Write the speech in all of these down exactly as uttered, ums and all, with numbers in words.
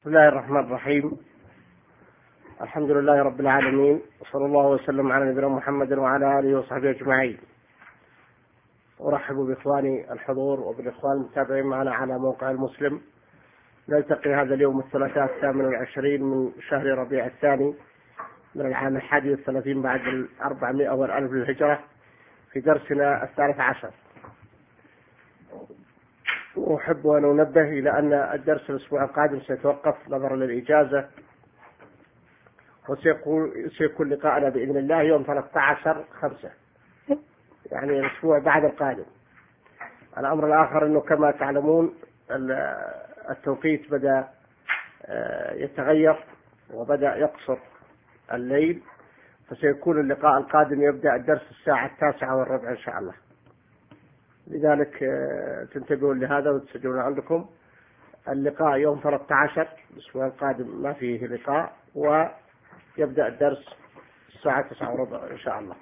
بسم الله الرحمن الرحيم. الحمد لله رب العالمين، وصلى الله وسلم على نبينا محمد وعلى آله وصحبه أجمعين. أرحب بإخواني الحضور وبالإخوان المتابعين معنا على موقع المسلم. نلتقي هذا اليوم الثلاثاء الثامن والعشرين من شهر ربيع الثاني من العام الحادي والثلاثين بعد الأربعمائة والألف للهجرة في درسنا الثالث عشر. أحب أن أنبه إلى أن الدرس الأسبوع القادم سيتوقف نظرا للإجازة، وسيكون لقاءنا بإذن الله يوم ثلاثة عشر خمسة، يعني الأسبوع بعد القادم. الأمر الآخر أنه كما تعلمون التوقيت بدأ يتغير وبدأ يقصر الليل، فسيكون اللقاء القادم يبدأ الدرس الساعة التاسعة والربع إن شاء الله. لذلك تنتبهون لهذا وتسجلون عندكم. اللقاء يوم ثلاثة عشر الأسبوع القادم ما فيه لقاء، ويبدأ الدرس الساعة تسعة وربع إن شاء الله.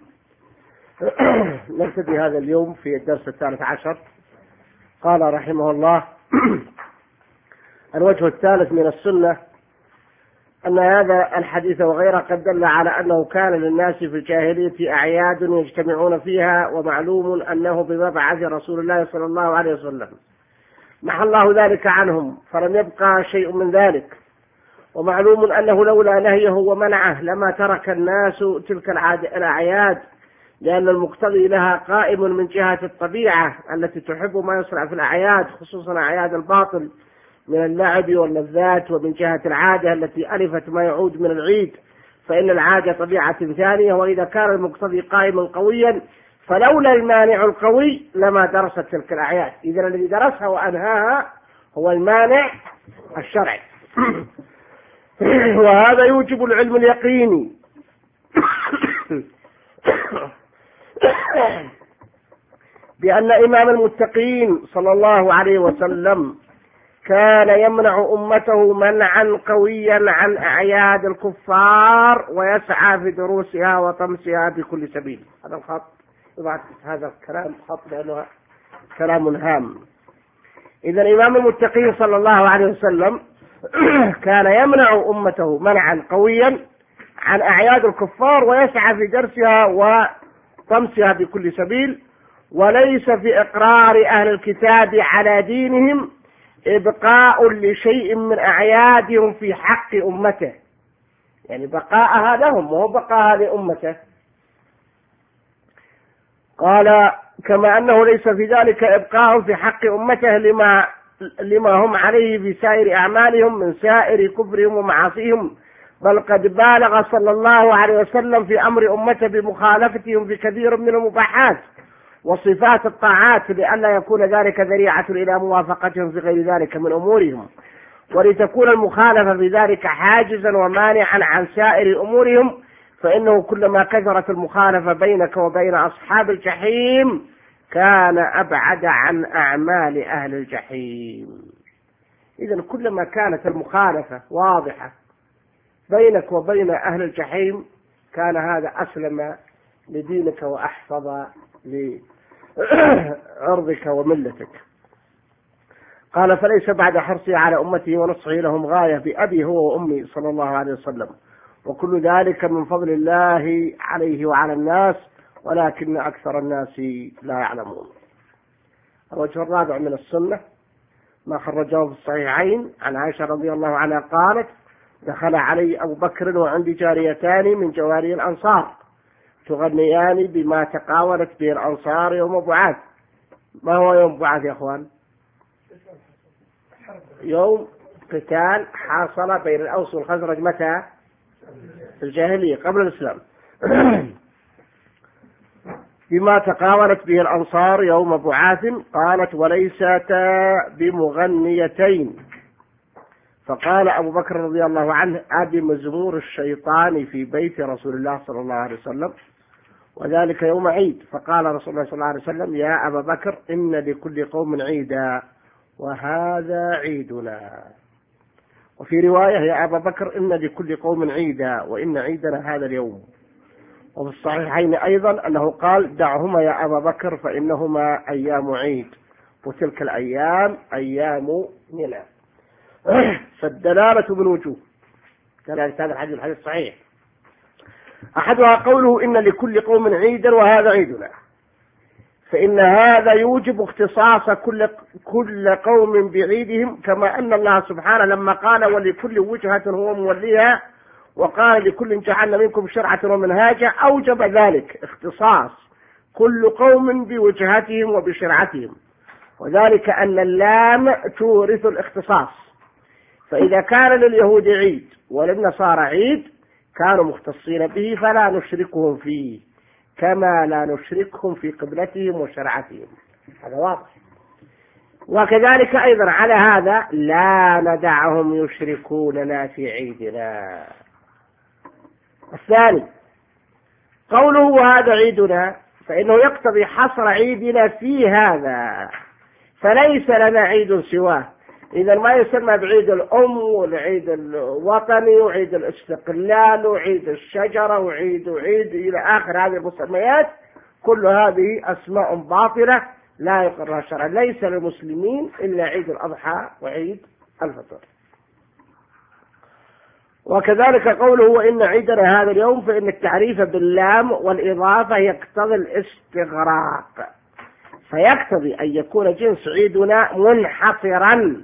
نبتدي هذا اليوم في الدرس الثالث عشر. قال رحمه الله: الوجه الثالث من السنة أن هذا الحديث وغيره قد دل على أنه كان للناس في الجاهلية أعياد يجتمعون فيها، ومعلوم أنه بمبعث رسول الله صلى الله عليه وسلم محى الله ذلك عنهم فلم يبقى شيء من ذلك، ومعلوم أنه لولا نهيه ومنعه لما ترك الناس تلك الأعياد، لأن المقتضي لها قائم من جهة الطبيعة التي تحب ما يصنع في الأعياد، خصوصا أعياد الباطل من اللعب واللذات، ومن جهة العادة التي ألفت ما يعود من العيد، فإن العادة طبيعة ثانية. وإذا كان المقتضي قائما قويا فلولا المانع القوي لما درست تلك الأعياد. إذن الذي درسها وأنهاها هو المانع الشرعي. وهذا يوجب العلم اليقيني بأن إمام المتقين صلى الله عليه وسلم كان يمنع أمته منعا قويا عن أعياد الكفار، ويسعى في دروسها وطمسها بكل سبيل. هذا الخط يضع هذا الكلام خط لأنه كلام هام. إذا إمام المتقين صلى الله عليه وسلم كان يمنع أمته منعا قويا عن أعياد الكفار، ويسعى في درسها وطمسها بكل سبيل، وليس في إقرار أهل الكتاب على دينهم إبقاء لشيء من أعيادهم في حق أمته، يعني بقاءها لهم وهو بقاءها لأمته. قال: كما أنه ليس في ذلك إبقاء في حق أمته لما, لما هم عليه في سائر أعمالهم من سائر كفرهم ومعاصيهم، بل قد بالغ صلى الله عليه وسلم في أمر أمته بمخالفتهم في كثير من المباحات وصفات الطاعات، لئلا يكون ذلك ذريعة إلى موافقتهم في غير ذلك من أمورهم، ولتكون المخالفة في ذلك حاجزا ومانعا عن سائر أمورهم، فإنه كلما كثرت المخالفة بينك وبين أصحاب الجحيم كان أبعد عن أعمال أهل الجحيم. إذن كلما كانت المخالفة واضحة بينك وبين أهل الجحيم كان هذا أسلم لدينك وأحفظ لعرضك وملتك. قال: فليس بعد حرصه على أمته ونصحه لهم غاية بأبي هو وأمي صلى الله عليه وسلم، وكل ذلك من فضل الله عليه وعلى الناس، ولكن أكثر الناس لا يعلمون. الوجه الرابع من السنة ما خرجه في الصحيحين عن عائشة رضي الله عنها قالت: دخل علي أبو بكر وعندي جاريتان من جواري الأنصار تغنيان بما تقاولت به الأنصار يوم بعاث. ما هو يوم بعاث يا أخوان؟ يوم قتال حاصل بين الأوس والخزرج. متى؟ في الجاهلية قبل الإسلام. بما تقاولت به الأنصار يوم بعاث. قالت: وليستا بمغنيتين. فقال أبو بكر رضي الله عنه: أبي مزمور الشيطان في بيت رسول الله صلى الله عليه وسلم، وذلك يوم عيد. فقال رسول الله صلى الله عليه وسلم: يا أبا بكر إن لكل قوم عيدا وهذا عيدنا. وفي رواية: يا أبا بكر إن لكل قوم عيدا وإن عيدنا هذا اليوم. وفي الصحيحين أيضا أنه قال: دعهما يا أبا بكر فإنهما أيام عيد، وتلك الأيام أيام منى. فالدلالة من وجوه كذلك هذا الحديث الحديث صحيح. أحدها قوله إن لكل قوم عيدا وهذا عيدنا، فإن هذا يوجب اختصاص كل كل قوم بعيدهم، كما أن الله سبحانه لما قال ولكل وجهة هو موليها وقال لكل جعلنا منكم شرعة ومنهاجا أوجب ذلك اختصاص كل قوم بوجهتهم وبشرعتهم، وذلك أن اللام تورث الاختصاص، فإذا كان لليهود عيد وللنصارى عيد كانوا مختصين به فلا نشركهم فيه كما لا نشركهم في قبلتهم وشرعتهم، هذا واضح. وكذلك أيضا على هذا لا ندعهم يشركوننا في عيدنا. الثاني قوله وهذا عيدنا، فإنه يقتضي حصر عيدنا في هذا، فليس لنا عيد سواه. إذا ما يسمى بعيد الأم والعيد الوطني وعيد الاستقلال وعيد الشجرة وعيد وعيد إلى آخر هذه المسميات، كل هذه أسماء باطلة لا يقرها شرعا. ليس للمسلمين إلا عيد الأضحى وعيد الفطر. وكذلك قوله وإن عيدنا هذا اليوم، فإن التعريف باللام والإضافة يقتضي الاستغراق، فيقتضي أن يكون جنس عيدنا منحصرا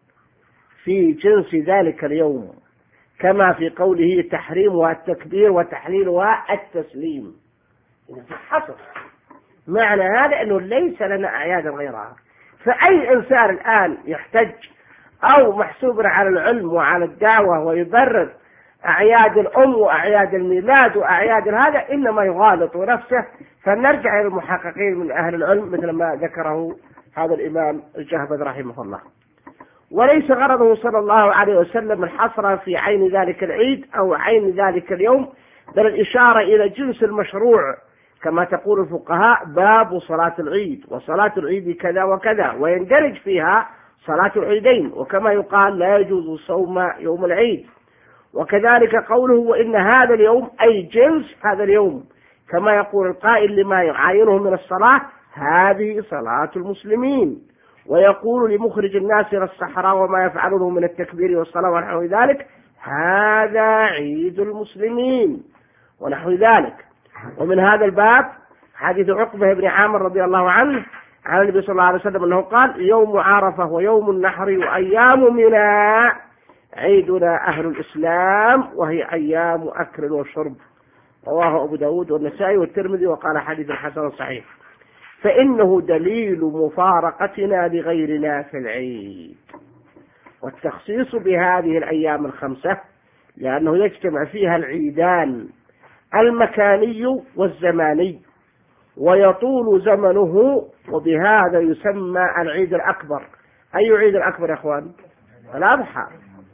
في جنس ذلك اليوم، كما في قوله تحريمها التكبير وتحليلها التسليم. في حصر معنى هذا أنه ليس لنا أعياد غيرها. فأي إنسان الآن يحتج أو محسوب على العلم وعلى الدعوة ويبرر أعياد الأم وأعياد الميلاد وأعياد هذا إنما يغالط نفسه. فنرجع إلى المحققين من أهل العلم مثل ما ذكره هذا الإمام الجهبذ رحمه الله. وليس غرضه صلى الله عليه وسلم الحصر في عين ذلك العيد أو عين ذلك اليوم، بل الإشارة إلى جنس المشروع، كما تقول الفقهاء باب صلاة العيد وصلاة العيد كذا وكذا، ويندرج فيها صلاة العيدين، وكما يقال لا يجوز صوم يوم العيد. وكذلك قوله وإن هذا اليوم أي جنس هذا اليوم، كما يقول القائل لما يعاينه من الصلاة هذه صلاة المسلمين، ويقول لمخرج الناس إلى الصحراء وما يفعلونه من التكبير والصلاة ونحو ذلك هذا عيد المسلمين ونحو ذلك. ومن هذا الباب حديث عقبة بن عامر رضي الله عنه عن النبي صلى الله عليه وسلم أنه قال يوم عرفة ويوم النحر وأيام منى عيدنا أهل الإسلام وهي أيام أكل وشرب، رواه أبو داود والنسائي والترمذي وقال حديث حسن صحيح. فإنه دليل مفارقتنا لغيرنا في العيد، والتخصيص بهذه الأيام الخمسة لأنه يجتمع فيها العيدان المكاني والزماني ويطول زمنه، وبهذا يسمى العيد الأكبر. أي عيد الأكبر يا أخوان؟ الأضحى.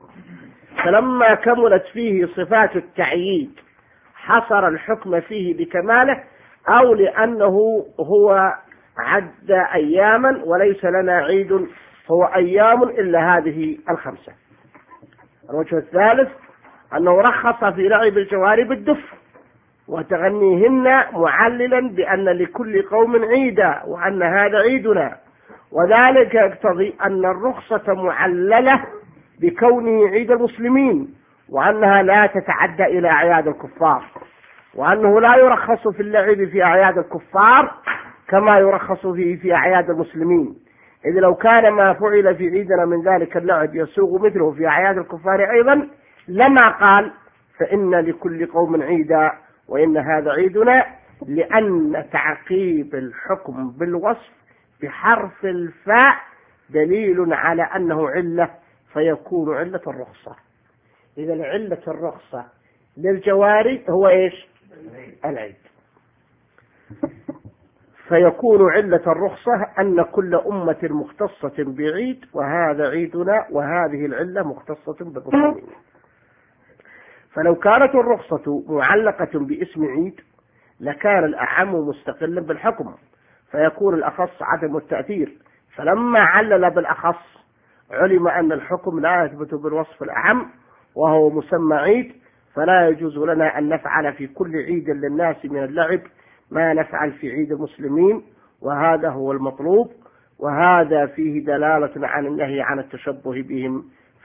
فلما كملت فيه صفات التعييد حصر الحكم فيه بكماله، أو لأنه هو عد أياما وليس لنا عيد هو أيام إلا هذه الخمسة. الوجه الثالث أنه رخص في لعب الجواري بالدف وتغنيهن معللا بأن لكل قوم عيدا وأن هذا عيدنا، وذلك يقتضي أن الرخصة معللة بكونه عيد المسلمين، وأنها لا تتعدى إلى أعياد الكفار، وأنه لا يرخص في اللعب في أعياد الكفار كما يرخص فيه في أعياد المسلمين، إذ لو كان ما فعل في عيدنا من ذلك اللعب يسوغ مثله في أعياد الكفار أيضا لما قال فإن لكل قوم عيدا وإن هذا عيدنا، لأن تعقيب الحكم بالوصف بحرف الفاء دليل على أنه علة فيكون علة الرخصة. إذا علة الرخصة للجواري هو إيش؟ العيد. فيكون علة الرخصة أن كل أمة مختصة بعيد وهذا عيدنا، وهذه العلة مختصة بالمسلمين. فلو كانت الرخصة معلقة باسم عيد لكان الأعم مستقلا بالحكم فيكون الأخص عدم التأثير، فلما علل بالأخص علم أن الحكم لا يثبت بالوصف الأعم وهو مسمى عيد، فلا يجوز لنا أن نفعل في كل عيد للناس من اللعب ما نفعل في عيد المسلمين، وهذا هو المطلوب، وهذا فيه دلالة عن النهي عن التشبه بهم في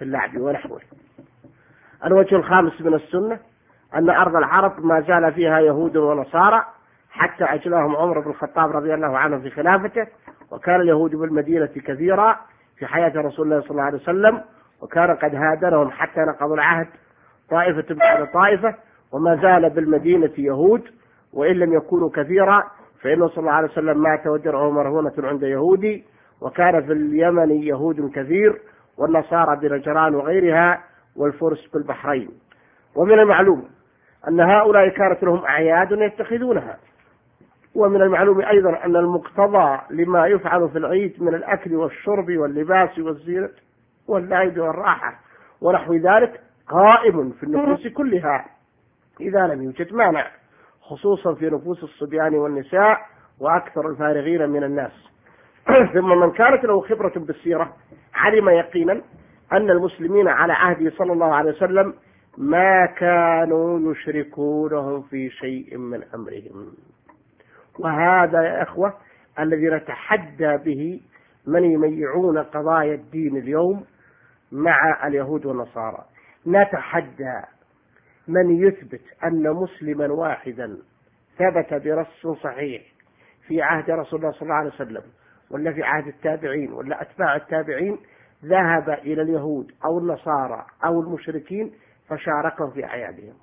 في اللعب ونحوه. الوجه الخامس من السنة أن أرض العرب ما زال فيها يهود ونصارى حتى أجلاهم عمر بن الخطاب رضي الله عنه في خلافته، وكان اليهود بالمدينة كثيرا في حياة رسول الله صلى الله عليه وسلم، وكان قد هادرهم حتى نقضوا العهد طائفة بعد طائفة، وما زال بالمدينة يهود وإن لم يكونوا كثيرا، فإنه صلى الله عليه وسلم مات ودرعه مرهونة عند يهودي، وكان في اليمن يهود كثير والنصارى بنجران وغيرها والفرس بالبحرين. ومن المعلوم أن هؤلاء كانت لهم أعياد يتخذونها، ومن المعلوم أيضا أن المقتضى لما يفعل في العيد من الأكل والشرب واللباس والزينة واللعب والراحة ونحو ذلك قائم في النفوس كلها إذا لم يوجد مانع، خصوصا في نفوس الصبيان والنساء وأكثر الفارغين من الناس. ثم من كانت له خبرة بالسيرة علم يقينا أن المسلمين على عهده صلى الله عليه وسلم ما كانوا يشركونهم في شيء من أمرهم. وهذا يا إخوة الذي نتحدى به من يميعون قضايا الدين اليوم مع اليهود والنصارى. نتحدى من يثبت أن مسلما واحدا ثبت برص صحيح في عهد رسول الله صلى الله عليه وسلم ولا في عهد التابعين ولا أتباع التابعين ذهب إلى اليهود أو النصارى أو المشركين فشاركهم في أعيادهم.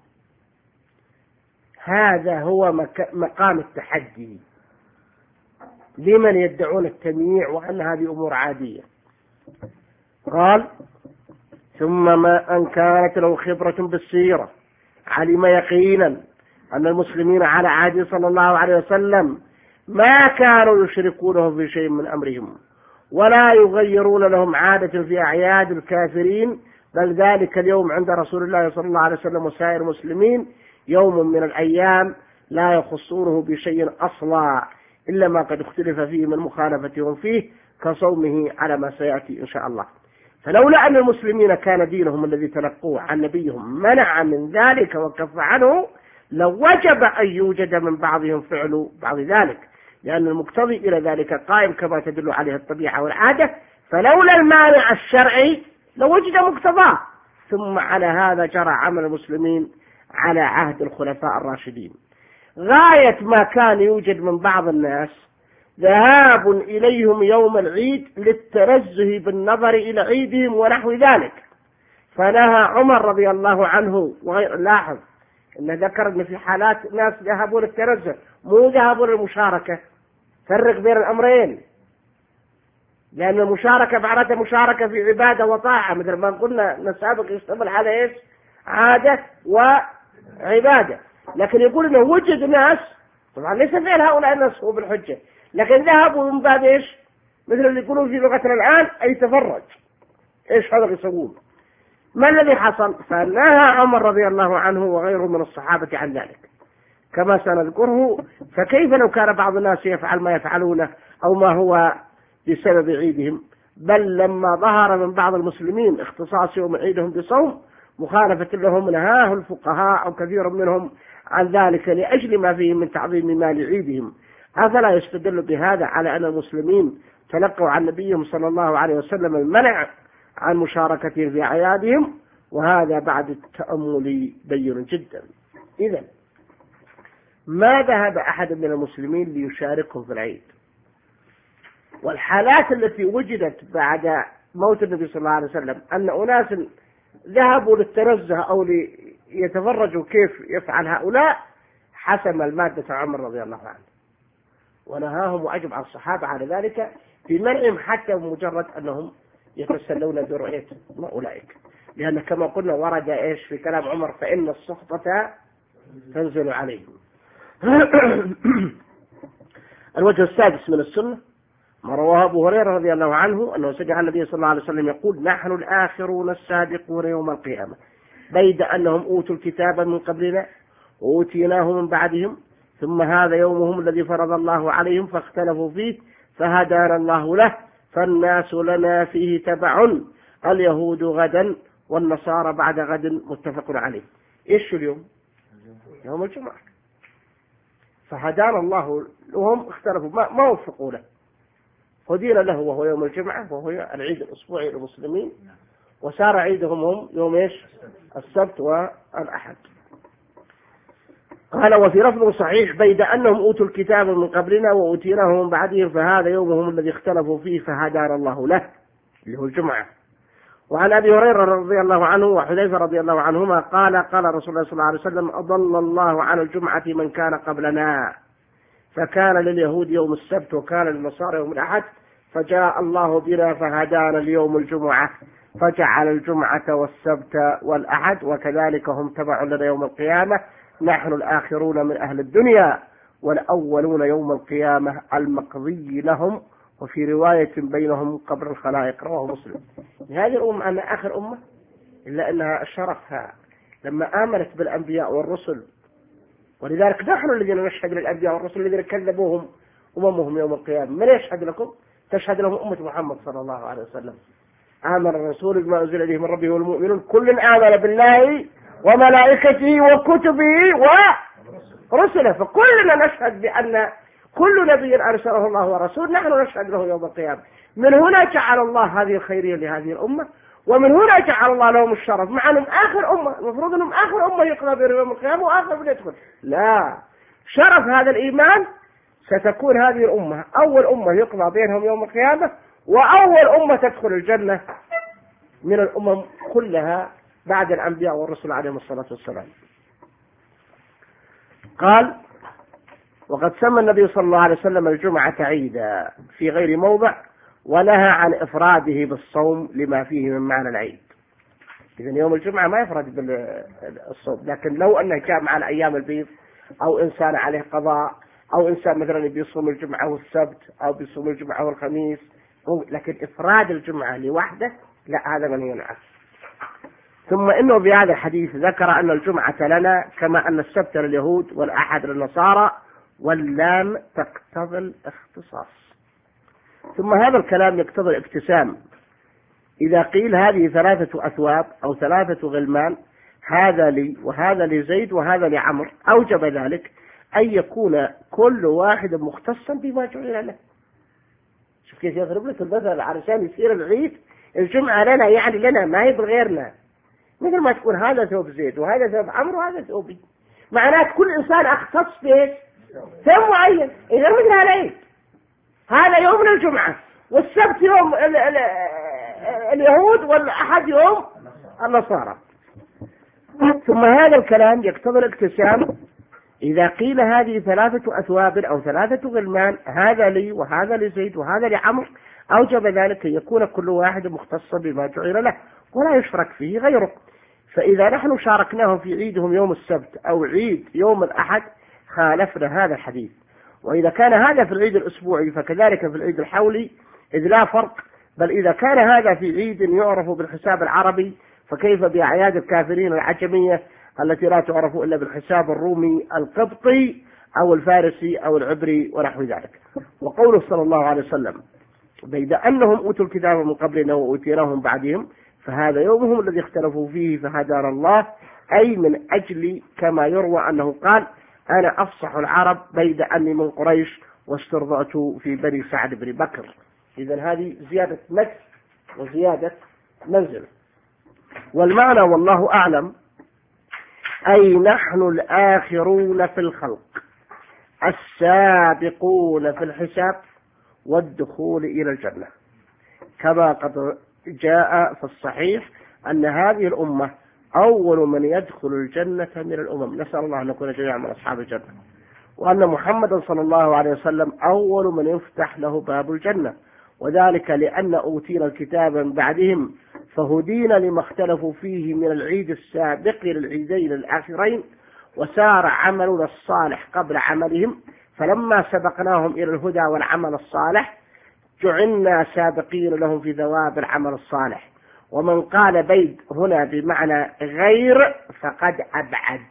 هذا هو مقام التحدي لمن يدعون التمييع وأن هذه أمور عادية. قال ثم ما أن كانت له خبرة بالسيرة علم يقينا أن المسلمين على عهد صلى الله عليه وسلم ما كانوا يشركونه في شيء من أمرهم ولا يغيرون لهم عادة في أعياد الكافرين، بل ذلك اليوم عند رسول الله صلى الله عليه وسلم وسائر المسلمين يوم من الأيام لا يخصونه بشيء أصلا إلا ما قد اختلف فيه من مخالفتهم فيه كصومه على ما سيأتي إن شاء الله. فلولا أن المسلمين كان دينهم الذي تلقوه عن نبيهم منع من ذلك وكف عنه لوجب أن يوجد من بعضهم فعل بعض ذلك، لأن المقتضي إلى ذلك قائم كما تدل عليه الطبيعة والعادة، فلولا المانع الشرعي لوجد مقتضاه. ثم على هذا جرى عمل المسلمين على عهد الخلفاء الراشدين. غاية ما كان يوجد من بعض الناس ذهاب إليهم يوم العيد للتنزه بالنظر إلى عيدهم ونحو ذلك، فنهى عمر رضي الله عنه وغير. لاحظ أن ذكر أن في حالات ناس ذهبوا للتنزه مو ذهبوا للمشاركة. فرق بين الأمرين، لأن المشاركة معناتها مشاركة في عبادة وطاعة، مثل ما قلنا نسابق يشتمل على إيش؟ عادة وعبادة. لكن يقول إنه وجد ناس طبعا ليس فعل هؤلاء الناس هو بالحجة، لكن ذهبوا من باب إيش؟ مثل اللي يقولون في لغتنا الآن أي تفرج. إيش هذا يسوون؟ ما الذي حصل؟ فنهى عمر رضي الله عنه وغيره من الصحابة عن ذلك كما سنذكره. فكيف لو كان بعض الناس يفعل ما يفعلونه أو ما هو بسبب عيدهم؟ بل لما ظهر من بعض المسلمين اختصاص يوم عيدهم بصوم مخالفة لهم نهاه الفقهاء أو كثير منهم عن ذلك لأجل ما فيه من تعظيم مال عيدهم. أفلا يستدل بهذا على أن المسلمين تلقوا عن نبيهم صلى الله عليه وسلم المنع عن مشاركتهم في أعيادهم؟ وهذا بعد التأمل بين جدا. إذن ما ذهب أحد من المسلمين ليشاركهم في العيد. والحالات التي وجدت بعد موت النبي صلى الله عليه وسلم أن أناس ذهبوا للتنزه أو ليتفرجوا كيف يفعل هؤلاء، حسم المادة عمر رضي الله عنه ونهاهم وأجمع الصحابة على ذلك في منعهم حتى بمجرد أنهم يتسلون برؤية أولئك، لأن كما قلنا ورد إيش في كلام عمر فإن السخطة تنزل عليهم. الوجه السادس من السنة ما رواه أبو هريرة رضي الله عنه أنه سمع النبي صلى الله عليه وسلم يقول نحن الآخرون السابقون يوم القيامة بيد أنهم أوتوا الكتاب من قبلنا وأوتيناه من بعدهم، ثم هذا يومهم الذي فرض الله عليهم فاختلفوا فيه فهدانا الله له، فالناس لنا فيه تبع، اليهود غدا والنصارى بعد غد، متفق عليه. إيش اليوم؟ يوم الجمعة. فهدانا الله لهم اختلفوا ما, ما وفقوا له، هدينا له وهو يوم الجمعة وهو العيد الأسبوعي للمسلمين، وصار عيدهم هم يوم إيش؟ السبت والأحد. قال وفي لفظ صحيح بيد أنهم أوتوا الكتاب من قبلنا وأوتيناه من بعدهم فهذا يومهم الذي اختلفوا فيه فهدانا الله له، اللي هو الجمعة. وعن أبي هريرة رضي الله عنه وحذيفة رضي الله عنهما قال قال رسول الله صلى الله عليه وسلم أضل الله عن الجمعة من كان قبلنا، فكان لليهود يوم السبت وكان للنصارى يوم الأحد، فجاء الله بنا فهدانا اليوم الجمعة، فجعل الجمعة والسبت والأحد، وكذلك هم تبع لنا يوم القيامة، نحن الآخرون من أهل الدنيا والأولون يوم القيامة المقضي لهم، وفي رواية بينهم قبر الخلائق. رواه مسلم. هذه الأمة أنا آخر أمة، إلا أنها شرفها لما آمنت بالأنبياء والرسل، ولذلك نحن الذين نشهد للأنبياء والرسل الذين كذبوهم أممهم يوم القيامة. من يشهد لكم؟ تشهد لهم أمة محمد صلى الله عليه وسلم. آمن الرسول بما أنزل إليه من ربه والمؤمنون كل آمن بالله وملائكته وكتبه ورسله، فكلنا نشهد بأن كل نبي أرسله الله ورسول نحن نشهد له يوم القيامة. من هنا جعل الله هذه الخيرية لهذه الأمة، ومن هنا جعل الله لهم الشرف، مع أنهم آخر أمة، المفروض أنهم آخر أمة يقضى بهم يوم القيامة وآخر من يدخل. لا، شرف هذا الإيمان ستكون هذه الأمة أول أمة يقضى بينهم يوم القيامة، وأول أمة تدخل الجنة من الأمم كلها بعد الأنبياء والرسل عليهم الصلاة والسلام. قال وقد سمى النبي صلى الله عليه وسلم الجمعة عيدا في غير موضع، ونهى عن إفراده بالصوم لما فيه من معنى العيد. إذن يوم الجمعة ما يفرد بالصوم، لكن لو أنه جاء مع الأيام البيض أو إنسان عليه قضاء أو إنسان مثلا بيصوم الجمعة والسبت أو بيصوم الجمعة والخميس، لكن إفراد الجمعة لوحده لا، هذا منهي عنه. ثم إنه بهذا الحديث ذكر أن الجمعة لنا كما أن السبت لليهود والأحد للنصارى، واللام تقتضي الاختصاص. ثم هذا الكلام يقتضي الاقتسام. إذا قيل هذه ثلاثة أثواب أو ثلاثة غلمان، هذا لي وهذا لزيد وهذا لعمر، أوجب ذلك أن يكون كل واحد مختصا بما جعل له. شوف كيف يضرب لك المثل علشان يصير العيد الجمعة لنا، يعني لنا ما هي بغيرنا، مثل ما تكون هذا ثوب زيد وهذا ثوب عمر وهذا ثوبي، معناه كل إنسان أختص به ثوب معين. إذا مثل العيد هذا يوم الجمعة، والسبت يوم ال ال اليهود، والأحد يوم النصارى. ثم هذا الكلام يقتضي الاقتسام. إذا قيل هذه ثلاثة أثواب أو ثلاثة غلمان، هذا لي وهذا لزيد وهذا لعمر، أوجب ذلك أن يكون كل واحد مختصا بما جعل له ولا يشرك فيه غيره. فإذا نحن شاركناهم في عيدهم يوم السبت أو عيد يوم الأحد خالفنا هذا الحديث. وإذا كان هذا في العيد الأسبوعي فكذلك في العيد الحولي، إذ لا فرق. بل إذا كان هذا في عيد يعرف بالحساب العربي فكيف بأعياد الكافرين العجمية التي لا تعرف إلا بالحساب الرومي القبطي أو الفارسي أو العبري ونحو ذلك. وقوله صلى الله عليه وسلم بيد أنهم أوتوا الكتاب من قبلنا وأوتيناهم بعدهم، فهذا يومهم الذي اختلفوا فيه فهدانا الله، أي من أجل كما يروى أنه قال أنا أفصح العرب بيد أني من قريش واسترضعت في بني سعد بن بكر. إذن هذه زيادة نفس وزيادة منزل. والمعنى والله أعلم أي نحن الآخرون في الخلق السابقون في الحساب والدخول إلى الجنة، كما قد جاء في الصحيح أن هذه الأمة أول من يدخل الجنة من الأمم، نسأل الله أن نكون جميعا من أصحاب الجنة، وأن محمدا صلى الله عليه وسلم أول من يفتح له باب الجنة، وذلك لأن أوتينا الكتاب من بعدهم فهدينا لما اختلفوا فيه من العيد السابق للعيدين الآخرين، وسار عملنا الصالح قبل عملهم، فلما سبقناهم إلى الهدى والعمل الصالح جعلنا سابقين لهم في ثواب العمل الصالح. ومن قال بيد هنا بمعنى غير فقد أبعد.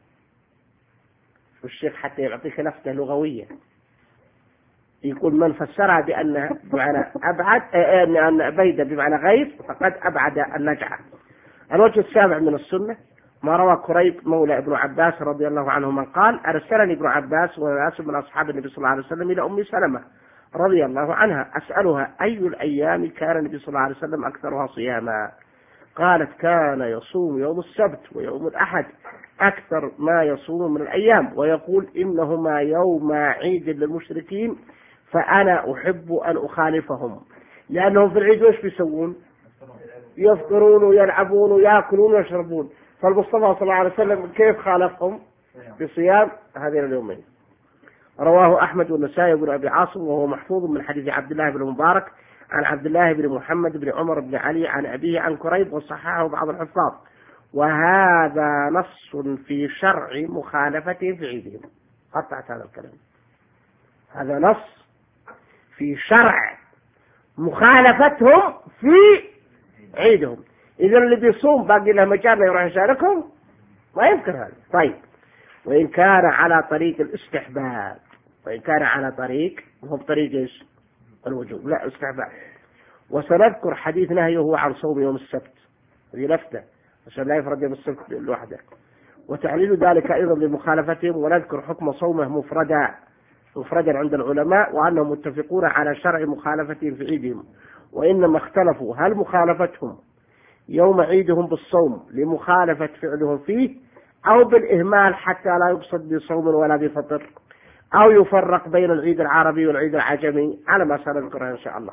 والشيخ حتى يعطيك لفتة لغوية يقول من فسرها بأن بمعنى أبعد أن بيد بمعنى غير فقد أبعد النجعة. الوجه السابع من السنة ما روى كريب مولى ابن عباس رضي الله عنهما قال أرسلني ابن عباس وناس من أصحاب النبي صلى الله عليه وسلم إلى أم سلمة رضي الله عنها أسألها أي الأيام كان النبي صلى الله عليه وسلم أكثرها صياما، قالت كان يصوم يوم السبت ويوم الأحد أكثر ما يصوم من الأيام، ويقول إنهما يوم عيد للمشركين فأنا أحب أن أخالفهم، لأنهم في العيد وش بيسوون؟ يفطرون ويلعبون ويأكلون ويشربون. فالمصطفى صلى الله عليه وسلم كيف خالفهم؟ بصيام هذين اليومين. رواه أحمد والنسائي بن أبي عاصم، وهو محفوظ من حديث عبد الله بن مبارك عن عبد الله بن محمد بن عمر بن علي عن أبيه عن كريب، وصححه بعض الحفاظ. وهذا نص في شرع مخالفتهم في عيدهم. قطعت هذا الكلام. هذا نص في شرع مخالفتهم في عيدهم. إذا اللي بيصوم باقي له مجال يروح يشاركهم؟ ما يمكن هذا. طيب، وإن كان على طريق الاستحباب، وإن كان على طريق وهو بطريق ايش؟ الوجوب، لا استحباب. وسنذكر حديث نهيه عن صوم يوم السبت، هذه لفتة عشان لا يفرد يوم السبت لوحده، وتعليل ذلك أيضا لمخالفتهم. ونذكر حكم صومه مفردا مفردا عند العلماء، وأنهم متفقون على شرع مخالفتهم في عيدهم، وإنما اختلفوا هل مخالفتهم يوم عيدهم بالصوم لمخالفة فعلهم فيه، أو بالإهمال حتى لا يقصد بصوم ولا بفطر، أو يفرق بين العيد العربي والعيد العجمي، على ما سنذكرها إن شاء الله.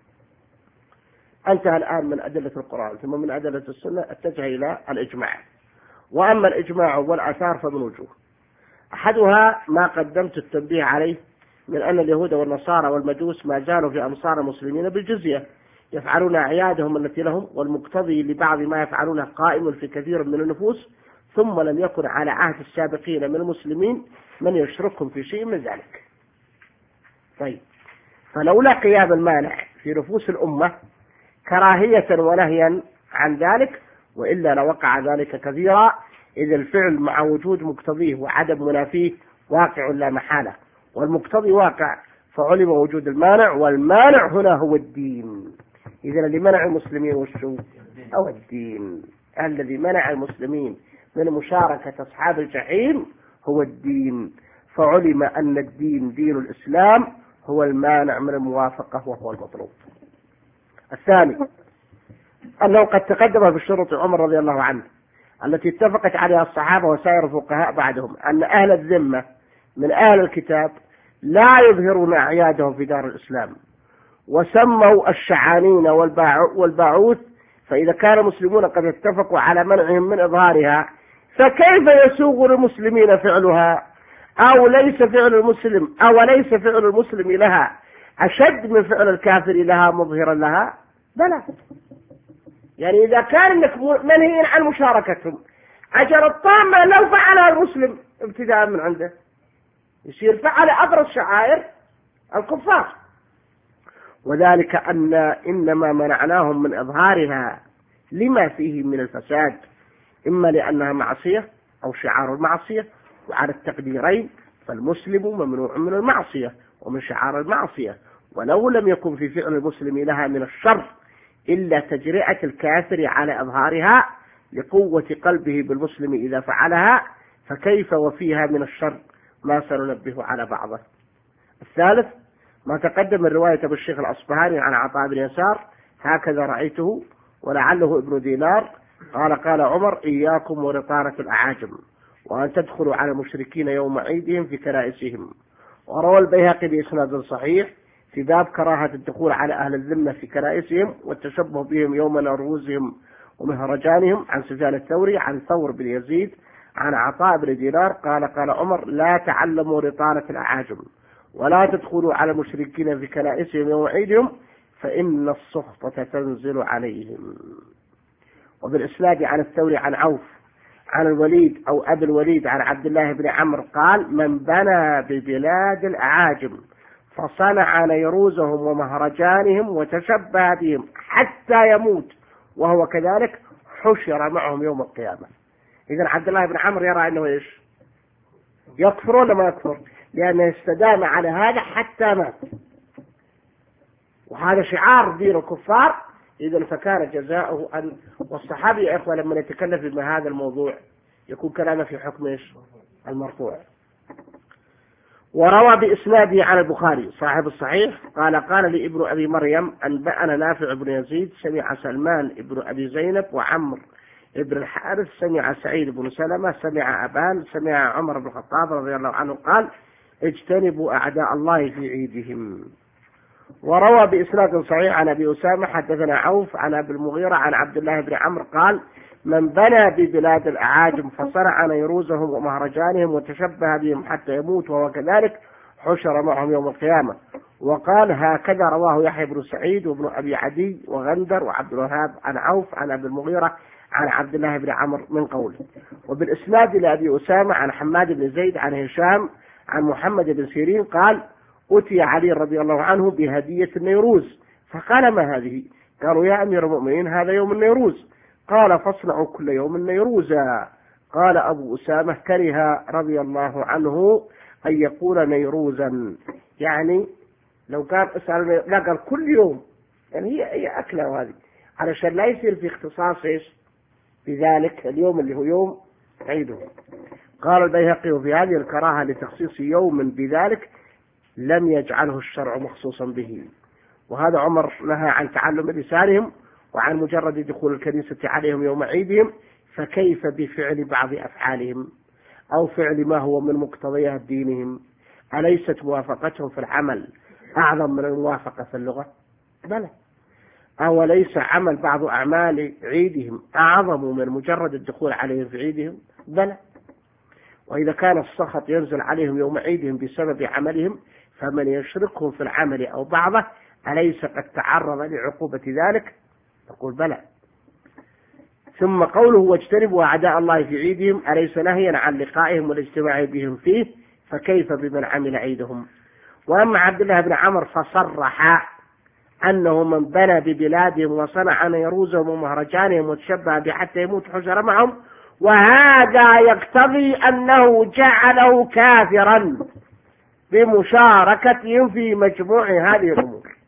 انتهى الآن من أدلة القرآن، ثم من أدلة السنة اتجه إلى الإجماع. وأما الإجماع والآثار فمن وجوه. أحدها ما قدمت التنبيه عليه من أن اليهود والنصارى والمجوس ما زالوا في أمصار المسلمين بالجزية، يفعلون أعيادهم التي لهم، والمقتضي لبعض ما يفعلونه قائم في كثير من النفوس، ثم لم يكن على عهد السابقين من المسلمين من يشركهم في شيء من ذلك. طيب، فلولا قيام المانع في نفوس الأمة كراهية ونهيا عن ذلك، وإلا لوقع ذلك كثيرا، إذ الفعل مع وجود مقتضيه وعدم منافيه واقع لا محالة، والمقتضي واقع فعلم وجود المانع، والمانع هنا هو الدين. إذا الذي منع المسلمين والشو أو الدين، الذي منع المسلمين من مشاركة أصحاب الجحيم هو الدين، فعلم أن الدين دين الإسلام هو المانع من الموافقة وهو المطلوب. الثاني أنه قد تقدم في الشروط عمر رضي الله عنه التي اتفقت عليها الصحابة وسائر الفقهاء بعدهم، أن أهل الذمة من أهل الكتاب لا يظهرون أعيادهم في دار الإسلام، وسموا الشعانين والباعوث، فإذا كان المسلمون قد اتفقوا على منعهم من إظهارها، فكيف يسوغ للمسلمين فعلها؟ أو ليس فعل المسلم أو ليس فعل المسلم لها أشد من فعل الكافر لها مظهرا لها؟ بلى. يعني إذا كان انك منهي عن مشاركتهم، أجر الطامة لو فعلها المسلم ابتداء من عنده يصير فعل أبرز شعائر الكفار، وذلك أن إنما منعناهم من إظهارها لما فيه من الفساد، إما لأنها معصية أو شعار المعصية، وعلى التقديرين فالمسلم ممنوع من المعصية ومن شعار المعصية، ولو لم يكن في فعل المسلم لها من الشر إلا تجرئة الكافر على إظهارها لقوة قلبه بالمسلم إذا فعلها، فكيف وفيها من الشر ما سننبه على بعضه. الثالث ما تقدم من رواية بالشيخ الأصبهاني عن عطاء بن يسار هكذا رأيته ولعله ابن دينار قال قال عمر إياكم ورطانة الأعاجم وأن تدخلوا على المشركين يوم عيدهم في كنائسهم. وروى البيهقي بإسناد صحيح في باب كراهة الدخول على أهل الذمة في كنائسهم والتشبه بهم يوم نروزهم ومهرجانهم، عن سفيان الثوري عن ثور بن يزيد عن عطاء بن دينار قال قال عمر لا تعلموا رطانة الأعاجم ولا تدخلوا على المشركين في كنائسهم يوم عيدهم فإن السخطة تنزل عليهم. وبالإسناد عن الثوري عن عوف عن الوليد أو أبي الوليد عن عبد الله بن عمرو قال من بنى ببلاد الأعاجم فصنع نيروزهم ومهرجانهم وتشبه بهم حتى يموت وهو كذلك حشر معهم يوم القيامة. إذن عبد الله بن عمرو يرى أنه إيش؟ يكفر ولا ما يكفر؟ لأنه استدام على هذا حتى مات، وهذا شعار دين الكفار. إذن فكان جزاؤه أن، والصحابي يا إخوة لما يتكلم في هذا الموضوع يكون كلامه في حكم إيش؟ المرفوع. وروى بإسناده عن البخاري صاحب الصحيح قال قال لي ابن أبي مريم أنبأنا نافع بن يزيد سمع سلمان ابن أبي زينب وعمر ابن الحارث سمع سعيد بن سلمة سمع أبان سمع عمر بن الخطاب رضي الله عنه قال اجتنبوا أعداء الله في عيدهم. وروى بإسناد صحيح عن أبي أسامة حدثنا عوف عن أبي المغيرة عن عبد الله بن عمرو قال من بنى ببلاد الأعاجم فصنع نيروزهم ومهرجانهم وتشبه بهم حتى يموت وهو كذلك حشر معهم يوم القيامة. وقال هكذا رواه يحيى بن سعيد وابن أبي عدي وغندر وعبد الوهاب عن عوف عن أبي المغيرة عن عبد الله بن عمرو من قوله. وبالإسناد لأبي أسامة عن حماد بن زيد عن هشام عن محمد بن سيرين قال أتي علي رضي الله عنه بهدية النيروز فقال ما هذه؟ قالوا يا أمير المؤمنين هذا يوم النيروز. قال فاصنعوا كل يوم نيروزا. قال أبو أسامة كره رضي الله عنه أن يقول نيروزا، يعني لو كان اسأل لا قال كل يوم، يعني هي هي أكلة هذه علشان لا يصير في اختصاص إيش بذلك اليوم اللي هو يوم عيده. قال البيهقي في هذه الكراهة لتخصيص يوم بذلك لم يجعله الشرع مخصوصا به. وهذا عمر نهى عن تعلم لسانهم وعن مجرد دخول الكنيسة عليهم يوم عيدهم، فكيف بفعل بعض أفعالهم أو فعل ما هو من مقتضيات دينهم؟ أليست موافقتهم في العمل أعظم من الموافقة في اللغة؟ بلى. أو ليس عمل بعض أعمال عيدهم أعظم من مجرد الدخول عليهم في عيدهم؟ بلى. وإذا كان السخط ينزل عليهم يوم عيدهم بسبب عملهم فمن يشركهم في العمل أو بعضه أليس قد تعرض لعقوبة ذلك؟ تقول بلى. ثم قوله واجتنبوا أعداء الله في عيدهم أليس نهيا عن لقائهم والاجتماع بهم فيه؟ فكيف بمن عمل عيدهم؟ وأما عبد الله بن عمرو فصرح أنه من بنى ببلادهم وصنع نيروزهم ومهرجانهم وتشبه بحتى يموت حشر معهم، وهذا يقتضي أنه جعله كافرا بمشاركتهم في مجموع هذه الأمور،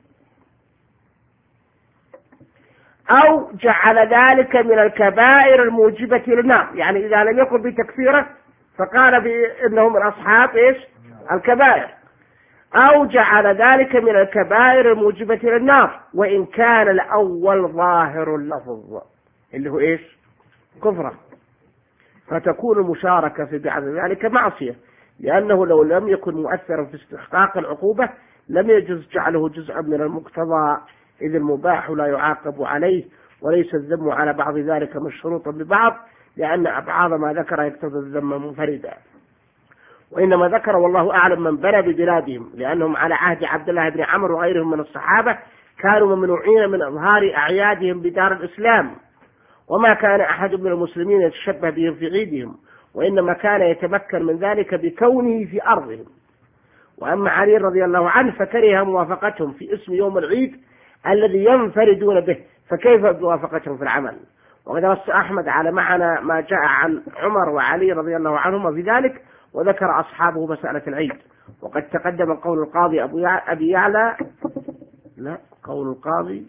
أو جعل ذلك من الكبائر الموجبة للنار. يعني إذا لم يكن بتكفيره فقال بأنه من أصحاب إيش الكبائر، أو جعل ذلك من الكبائر الموجبة للنار، وإن كان الأول ظاهر اللفظ اللي هو إيش كفرة، فتكون المشاركة في بعض ذلك معصية، لأنه لو لم يكن مؤثرا في استحقاق العقوبة لم يجوز جعله جزءا من المقتضى، إذ المباح لا يعاقب عليه، وليس الذم على بعض ذلك مشروطا ببعض، لأن أبعاد ما ذكر يقتضي الذم منفردا. وإنما ذكر والله أعلم من بنى ببلادهم، لأنهم على عهد عبد الله بن عمرو وغيرهم من الصحابة كانوا ممنوعين من إظهار أعيادهم بدار الإسلام، وما كان أحد من المسلمين يتشبه بهم في عيدهم، وإنما كان يتمكن من ذلك بكونه في أرضهم. وأما علي رضي الله عنه فكره موافقتهم في اسم يوم العيد الذي ينفردون به، فكيف بموافقتهم في العمل؟ وقد نص أحمد على معنى ما جاء عن عمر وعلي رضي الله عنهما في ذلك، وذكر أصحابه مسألة العيد. وقد تقدم قول القاضي أبو أبي يعلى لا قول القاضي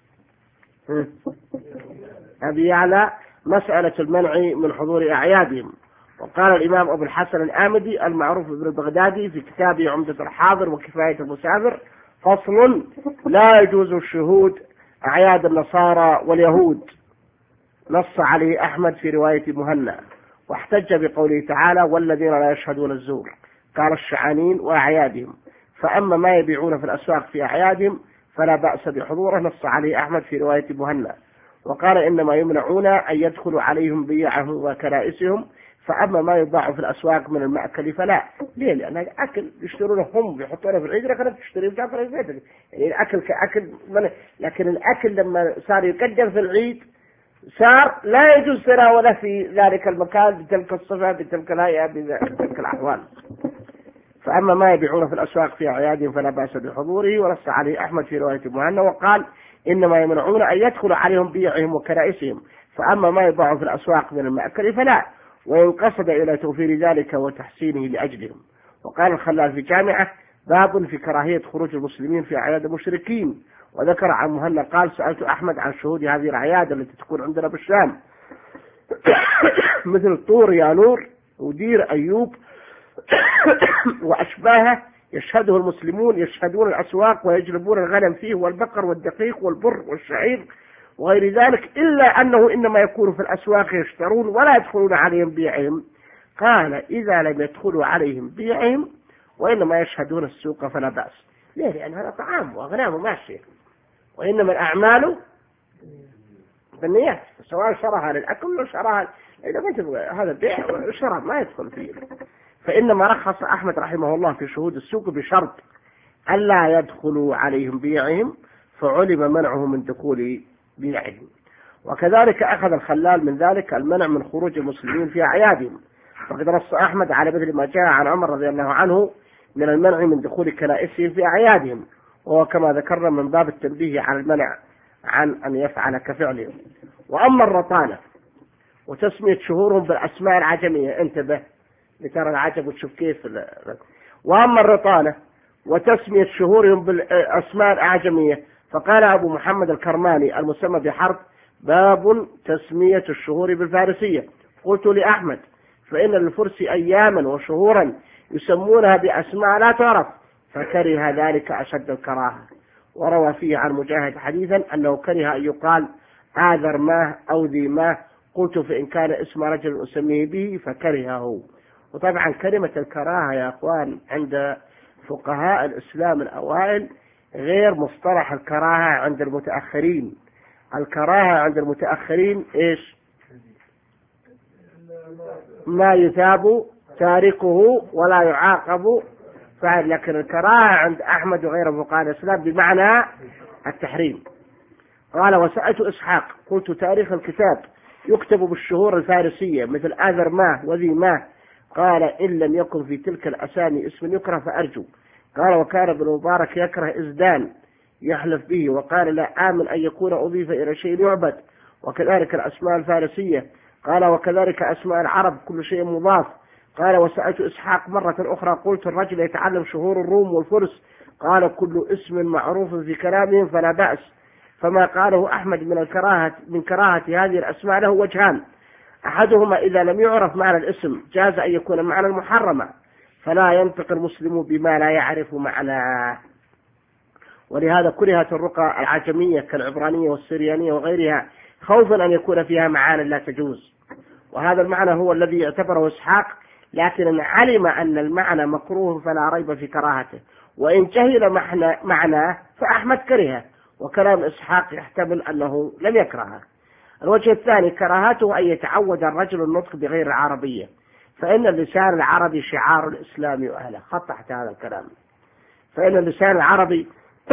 أبي يعلى مسألة المنع من حضور أعيادهم. وقال الإمام أبو الحسن الآمدي المعروف ابن البغدادي في كتابه عمدة الحاضر وكفاية المسافر فصل لا يجوز الشهود أعياد النصارى واليهود، نص عليه أحمد في رواية مهنا، واحتج بقوله تعالى والذين لا يشهدون الزور، قال الشعانين وأعيادهم. فأما ما يبيعون في الأسواق في أعيادهم فلا بأس بحضوره، نص عليه أحمد في رواية مهنا. وقال إنما يمنعون أن يدخلوا عليهم بيعهم وكنائسهم، فأما ما يباع في الأسواق من المأكل فلا. ليه؟ لأن الأكل يشترونه هم يحطونه في العيد، لكن تشتري وتأكل في بيتك، يعني الأكل كأكل، لكن الأكل لما صار يقدم في العيد صار لا يجوز تناوله في ذلك المكان بتلك الصفة بتلك الهيئة بتلك الأحوال. فأما ما يبيعون في الأسواق في أعيادهم فلا بأس بحضوره، ونص عليه أحمد في رواية مهنا. وقال إنما يمنعون أن يدخل عليهم بيعهم وكنائسهم، فأما ما يباع في الأسواق من المأكل فلا، وإن قصد إلى توفير ذلك وتحسينه لأجلهم. وقال الخلال في جامعة باب في كراهية خروج المسلمين في أعياد المشركين. وذكر عن مهنا قال سألت أحمد عن شهود هذه الأعياد التي تكون عندنا بالشام مثل طور يانور ودير أيوب وأشباهه يشهده المسلمون، يشهدون الأسواق ويجلبون الغنم فيه والبقر والدقيق والبر والشعير وغير ذلك، إلا أنه إنما يكون في الأسواق يشترون ولا يدخلون عليهم بيعهم. قال إذا لم يدخلوا عليهم بيعهم وإنما يشهدون السوق فلا بأس. ليه؟ لأن هذا طعام وأغنام ماشية، وإنما الأعمال بالنيات، سواء شراها للأكل ولا شراها إذا ما تبغى هذا بيع وشراء ما يدخل فيه. فإنما رخص أحمد رحمه الله في شهود السوق بشرط ألا يدخلوا عليهم بيعهم، فعلم منعه من دخول بيعهم. وكذلك أخذ الخلال من ذلك المنع من خروج المسلمين في أعيادهم، فقد نص أحمد على مثل ما جاء عن عمر رضي الله عنه من المنع من دخول كنائسهم في أعيادهم، وهو كما ذكرنا من باب التنبيه على المنع عن أن يفعل كفعلهم. وأما الرطانة وتسمية شهورهم بالأسماء العجمية، انتبه لترى العجب وتشوف كيف. وأما الرطانة وتسمية شهورهم بالأسماء الأعجمية، فقال أبو محمد الكرماني المسمى بحرب باب تسمية الشهور بالفارسية. قلت لأحمد فإن للفرس أياما وشهورا يسمونها بأسماء لا تعرف، فكره ذلك أشد الكراهة. وروى فيه عن مجاهد حديثا أنه كره أن يقال آذر ماه أو ذي ماه. قلت فإن كان اسم رجل أسميه به فكرهه. وطبعا كلمة الكراهة يا أخوان عند فقهاء الإسلام الأوائل غير مصطلح الكراهة عند المتأخرين. الكراهة عند المتأخرين إيش؟ ما يثاب تاركه ولا يعاقب فعل. لكن الكراهة عند أحمد وغيره فقهاء الإسلام بمعنى التحريم. قال وسألت إسحاق قلت تاريخ الكتاب يكتب بالشهور الفارسية مثل آذر ماه وذي ماه. قال إن لم يكن في تلك الأسامي اسم يكره فأرجو. قال وكان ابن مبارك يكره إزدان يحلف به، وقال لا آمن أن يكون أضيف إلى شيء يعبد، وكذلك الأسماء الفارسية. قال وكذلك أسماء العرب كل شيء مضاف. قال وسألت إسحاق مرة أخرى قلت الرجل يتعلم شهور الروم والفرس. قال كل اسم معروف في كلامهم فلا بأس. فما قاله أحمد من الكراهة من كراهة هذه الأسماء له وجهان، أحدهما إذا لم يعرف معنى الاسم جاز أن يكون معنى المحرمة، فلا ينطق المسلم بما لا يعرف معناه. ولهذا كرهت الرقى العجمية كالعبرانية والسريانية وغيرها خوفا أن يكون فيها معاني لا تجوز، وهذا المعنى هو الذي يعتبره إسحاق، لكن علم أن المعنى مكروه فلا ريب في كراهته، وإن جهل معناه فأحمد كرهه، وكلام إسحاق يحتمل أنه لم يكرهه. الوجه الثاني كراهته أن يتعود الرجل النطق بغير العربية، فإن اللسان العربي شعار الإسلام وأهله. خط تحت هذا الكلام. فإن اللسان العربي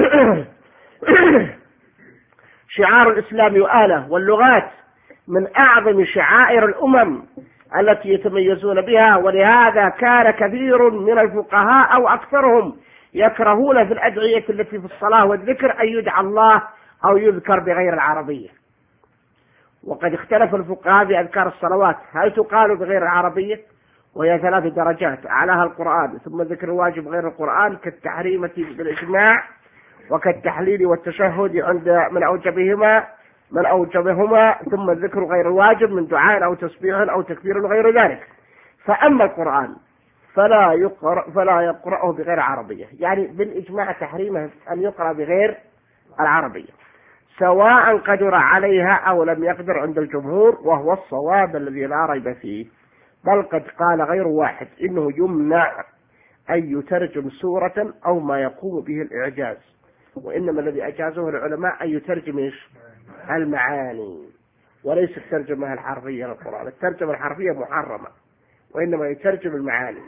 شعار الإسلام وأهله، واللغات من أعظم شعائر الأمم التي يتميزون بها. ولهذا كان كثير من الفقهاء أو أكثرهم يكرهون في الأدعية التي في الصلاة والذكر أن يدعى الله أو يذكر بغير العربية. وقد اختلف الفقهاء في أذكار الصلوات هل تقال بغير العربية، وهي ثلاث درجات: أعلاها القرآن، ثم ذكر الواجب غير القرآن كالتحريمة بالإجماع، وكالتحليل والتشهد عند من أوجبهما من أوجبهما، ثم ذكر غير الواجب من دعاء أو تسبيح أو تكبير وغير ذلك. فأما القرآن فلا يقرأ فلا يقرأه بغير عربية، يعني بالإجماع تحريمه أن يقرأ بغير العربية، سواء قدر عليها أو لم يقدر عند الجمهور، وهو الصواب الذي لا ريب فيه. بل قد قال غير واحد إنه يمنع أن يترجم سورة أو ما يقوم به الإعجاز، وإنما الذي أجازه العلماء أن يترجم المعاني وليس الترجمة الحرفية للقرآن. الترجمة الحرفية محرمة، وإنما يترجم المعاني.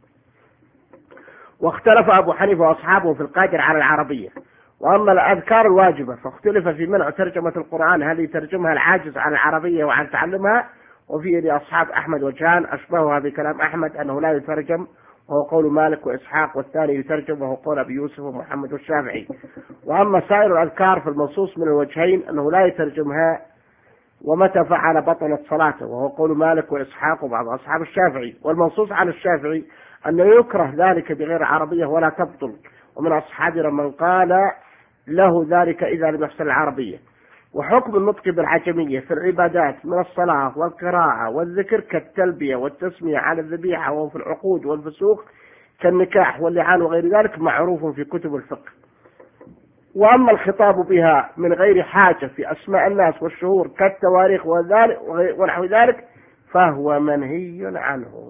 واختلف أبو حنيفة وأصحابه في القادر على العربية. وأما الأذكار الواجبة فاختلف في منع ترجمة القرآن، هل يترجمها العاجز عن العربية وعن تعلمها؟ وفيه لأصحاب أحمد وجهان، أشبهها بكلام أحمد أنه لا يترجم وهو قول مالك وإسحاق، والثاني يترجم وهو قول أبي يوسف ومحمد والشافعي. وأما سائر الأذكار في المنصوص من الوجهين أنه لا يترجمها ومتى فعل بطلت صلاته، وهو قول مالك وإسحاق وبعض أصحاب الشافعي. والمنصوص عن الشافعي أنه يكره ذلك بغير عربية ولا تبطل، ومن أصحابنا من قال له ذلك إذا لم يحسن العربية. وحكم النطق بالعجمية في العبادات من الصلاة والقراءة والذكر كالتلبية والتسمية على الذبيحة وفي العقود والفسوق كالنكاح واللعان وغير ذلك معروف في كتب الفقه. وأما الخطاب بها من غير حاجة في أسماء الناس والشهور كالتواريخ ونحو ذلك فهو منهي عنه.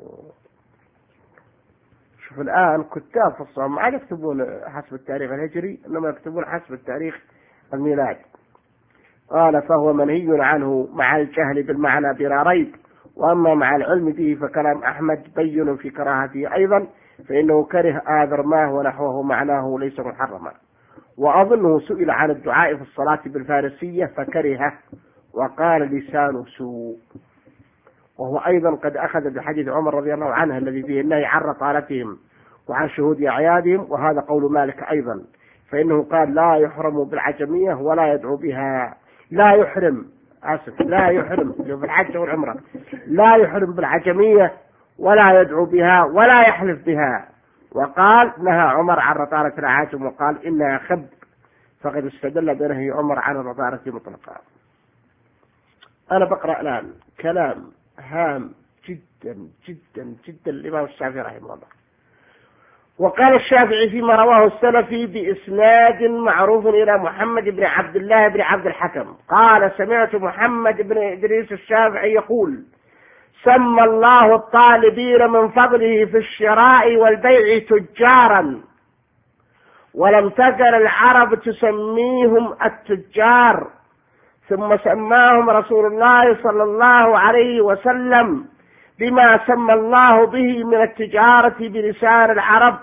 شوف الآن كتاب في الصوم ما يكتبون حسب التاريخ الهجري، إنما يكتبون حسب التاريخ الميلاد. قال فهو منهي عنه مع الجهل بالمعنى بلا ريب. وأما مع العلم به فكلام أحمد بين في كراهته أيضا، فإنه كره آذر ماه ونحوه معناه ليس محرما. وأظنه سئل عن الدعاء في الصلاة بالفارسية فكرهه وقال لسان سوء. وهو أيضا قد أخذ بحديث عمر رضي الله عنه الذي فيه النهي عن رطالتهم وعن شهود أعيادهم، وهذا قول مالك أيضا، فإنه قال لا يحرم بالعجمية ولا يدعو بها. لا يحرم آسف لا يحرم في الحج والعمرة لا يحرم بالعجمية ولا يدعو بها ولا يحلف بها. وقال نهى عمر عن رطالة العاجم وقال إنها خب، فقد استدل بنهي عمر عن الرطالة مطلقا. أنا بقرأ الآن كلام هام جدا جدا جدا الإمام الشافعي رحمه الله. وقال الشافعي فيما رواه السلفي بإسناد معروف إلى محمد بن عبد الله بن عبد الحكم قال سمعت محمد بن إدريس الشافعي يقول سمى الله الطالبين من فضله في الشراء والبيع تجارا، ولم تزل العرب تسميهم التجار، ثم سماهم رسول الله صلى الله عليه وسلم بما سمى الله به من التجارة بلسان العرب.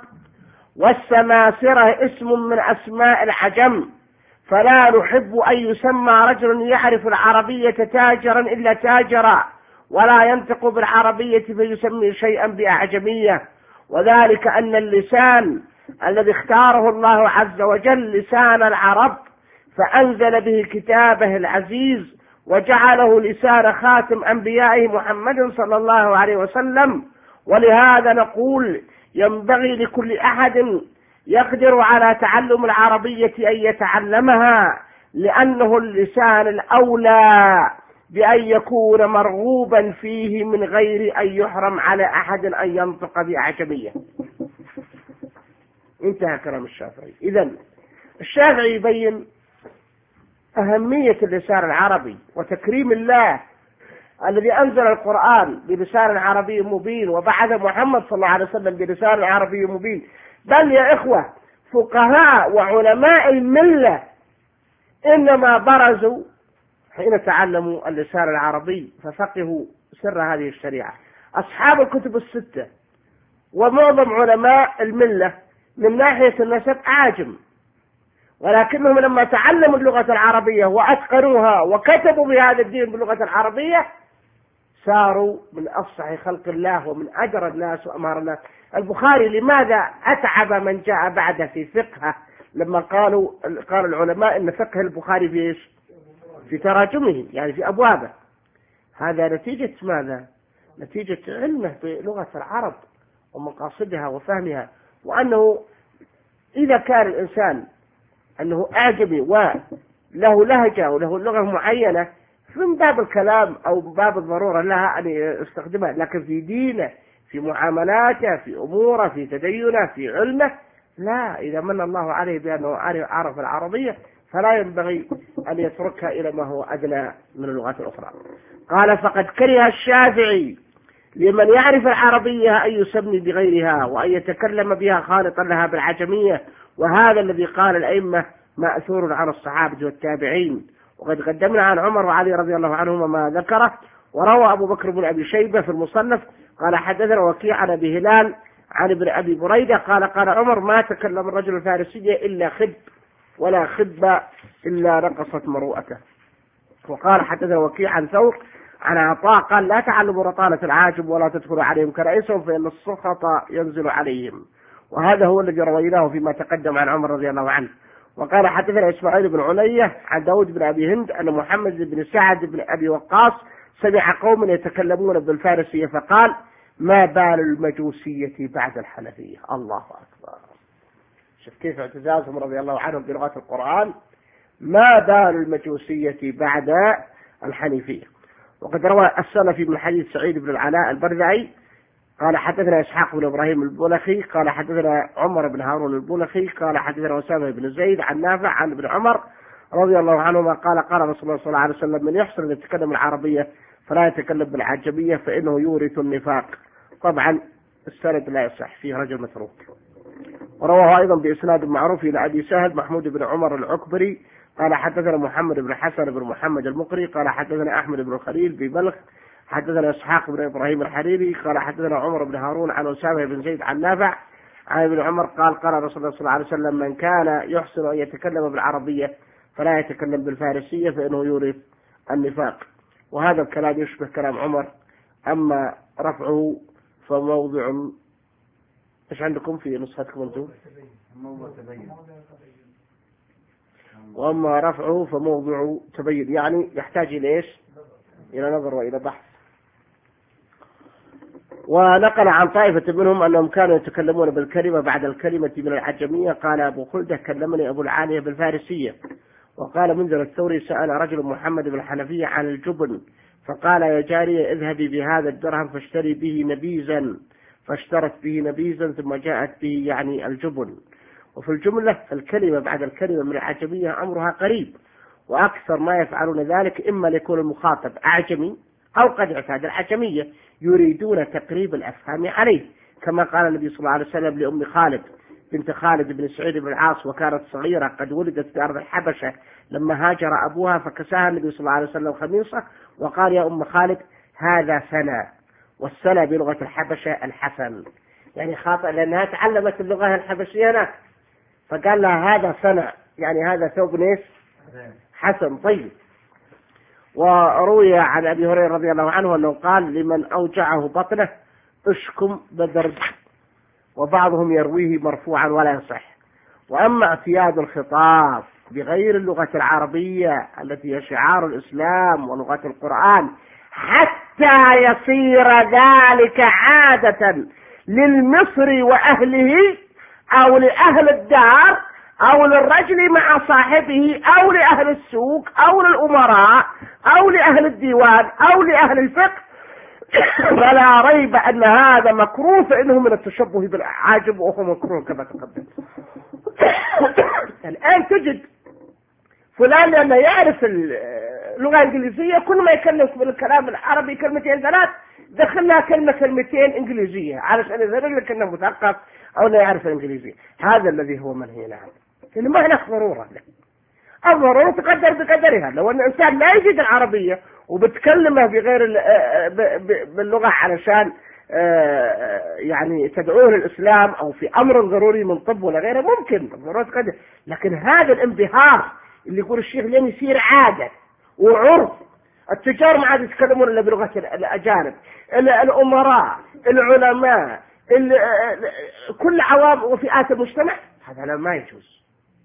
والسماسرة اسم من أسماء العجم، فلا نحب أن يسمى رجل يعرف العربية تاجرا إلا تاجرا، ولا ينطق بالعربية فيسمي شيئا بأعجمية، وذلك أن اللسان الذي اختاره الله عز وجل لسان العرب، فأنزل به كتابه العزيز وجعله لسان خاتم أنبيائه محمد صلى الله عليه وسلم. ولهذا نقول ينبغي لكل أحد يقدر على تعلم العربية أن يتعلمها، لأنه اللسان الأولى بأن يكون مرغوبا فيه من غير أن يحرم على أحد أن ينطق بأعجمية. انتهى كلام الشافعي. إذن الشافعي يبين أهمية اللسان العربي وتكريم الله الذي أنزل القرآن بلسان عربي مبين وبعث محمد صلى الله عليه وسلم بلسان عربي مبين. بل يا إخوة فقهاء وعلماء الملة إنما برزوا حين تعلموا اللسان العربي ففقهوا سر هذه الشريعة. أصحاب الكتب الستة ومعظم علماء الملة من ناحية النسب أعاجم، ولكنهم لما تعلموا اللغة العربية وأتقنوها وكتبوا بهذا الدين باللغة العربية صاروا من أفصح خلق الله ومن أجر الناس وأمهر الناس. البخاري لماذا أتعب من جاء بعده في فقهه لما قالوا قال العلماء إن فقه البخاري في إيش؟ في تراجمه، يعني في أبوابه. هذا نتيجة ماذا؟ نتيجة علمه بلغة العرب ومقاصدها وفهمها، وأنه إذا كان الإنسان أنه أعجمي وله لهجة وله لغة معينة من باب الكلام أو باب الضرورة لها أن يستخدمها، لكن في دينه في معاملاته في أموره في تدينه في علمه لا. إذا من الله عليه بأنه عرف العربية فلا ينبغي أن يتركها إلى ما هو أدنى من اللغات الأخرى. قال فقد كره الشافعي لمن يعرف العربية أن يسمي بغيرها وأن يتكلم بها خالطا لها بالعجمية، وهذا الذي قال الأئمة مأثور عن الصحابة والتابعين. وقد قدمنا عن عمر وعلي رضي الله عنهما ما ذكره. وروى أبو بكر بن أبي شيبة في المصنف قال حدثنا وكيع عن أبي هلال عن ابن أبي بريدة قال قال عمر ما تكلم الرجل الفارسية إلا خب ولا خب إلا نقصت مروءته. وقال حدثنا وكيع عن ثور عن عطاء قال لا تعلموا رطالة العاجم ولا تدخلوا عليهم كرئيسهم فإن السخط ينزل عليهم. وهذا هو الذي رويناه فيما تقدم عن عمر رضي الله عنه. وقال حدثنا إسماعيل بن علية عن داود بن أبي هند أن محمد بن سعد بن أبي وقاص سمع قوم يتكلمون بالفارسية فقال ما بال المجوسية بعد الحنفية. الله أكبر. شوف كيف اعتزازهم رضي الله عنهم بلغة القرآن ما بال المجوسية بعد الحنيفية. وقد روى السلفي من حديث سعيد بن العلاء البرذعي قال حدثنا إسحاق بن إبراهيم البلخي قال حدثنا عمر بن هارون البلخي قال حدثنا أسامة بن زيد عن نافع عن ابن عمر رضي الله عنهما قال قال رسول الله صلى الله عليه وسلم من يحسن أن يتكلم العربية فلا يتكلم بالعجمية فإنه يورث النفاق. طبعا السند لا يصح، فيه رجل متروك. ورواه أيضا بإسناد معروف إلى أبي سهل محمود بن عمر العكبري قال حدثنا محمد بن حسن بن محمد المقري قال حدثنا أحمد بن خليل ببلخ حدثنا إسحاق بن إبراهيم الحريري قال حدثنا عمر بن هارون عن أسامة بن زيد عن نافع عن ابن عمر قال قال رسول الله صلى الله عليه وسلم من كان يحسن أن يتكلم بالعربية فلا يتكلم بالفارسية فإنه يورث النفاق. وهذا الكلام يشبه كلام عمر. أما رفعه فموضع، إيش عندكم في نسختكم أنتم؟ وأما رفعه فموضع تبين، يعني يحتاج إلى إيش؟ إلى نظر وإلى بحث. ونقل عن طائفة منهم أنهم كانوا يتكلمون بالكلمة بعد الكلمة من العجمية. قال أبو خلدة كلمني أبو العالية بالفارسية. وقال منذر الثوري سأل رجل محمد بن الحنفية عن الجبن فقال يا جارية اذهبي بهذا الدرهم فاشتري به نبيزا، فاشترت به نبيزا ثم جاءت به يعني الجبن. وفي الجملة الكلمة بعد الكلمة من العجمية أمرها قريب، وأكثر ما يفعلون ذلك إما ليكون المخاطب أعجمي أو قد اعتاد العجمية يريدون تقريب الأفهام عليه، كما قال النبي صلى الله عليه وسلم لأم خالد بنت خالد بن سعيد بن العاص وكانت صغيرة قد ولدت في أرض الحبشة لما هاجر أبوها، فكساها النبي صلى الله عليه وسلم خميصة وقال يا أم خالد هذا سنة، والسنة بلغة الحبشة الحسن، يعني خاطئ لأنها تعلمت اللغة الحبشية هناك، فقال لها هذا سنة يعني هذا ثوب نيس حسن طيب. وروي عن أبي هريرة رضي الله عنه أنه قال لمن أوجعه بطنه اشكم بدرج، وبعضهم يرويه مرفوعا ولا يصح. وأما اعتياد الخطاب بغير اللغة العربية التي هي شعار الإسلام ولغة القرآن حتى يصير ذلك عادة للمصري وأهله أو لأهل الدار أو للرجل مع صاحبه أو لأهل السوق أو للأمراء أو لأهل الديوان أو لأهل الفقه، فلا ريب أن هذا مكروه، فإنه من التشبه بالعاجب وهو مكروه كما تقدم. الآن تجد فلان لأنه يعرف اللغة الإنجليزية كل ما يكلم بالكلام العربي كلمتين ثلاث دخلنا كلمة كلمتين إنجليزية علشان يظهر لك أنه مثقف أو لا يعرف الإنجليزية. هذا الذي هو منهي عنه، لأنه ما هناك ضرورة له. الضرورة تقدر بقدرها. لو أن الإنسان لا يجد العربية وبتكلمه بغير باللغة علشان يعني تدعوه للإسلام أو في أمر ضروري من طب ولا غيره ممكن الضرورة تقدر، لكن هذا الانبهار اللي يقول الشيخ لين يصير عادة وعرف. التجار ما عاد يتكلمون إلا بلغة الأجانب، الأمراء، العلماء، كل عوام وفئات المجتمع، هذا ما يجوز.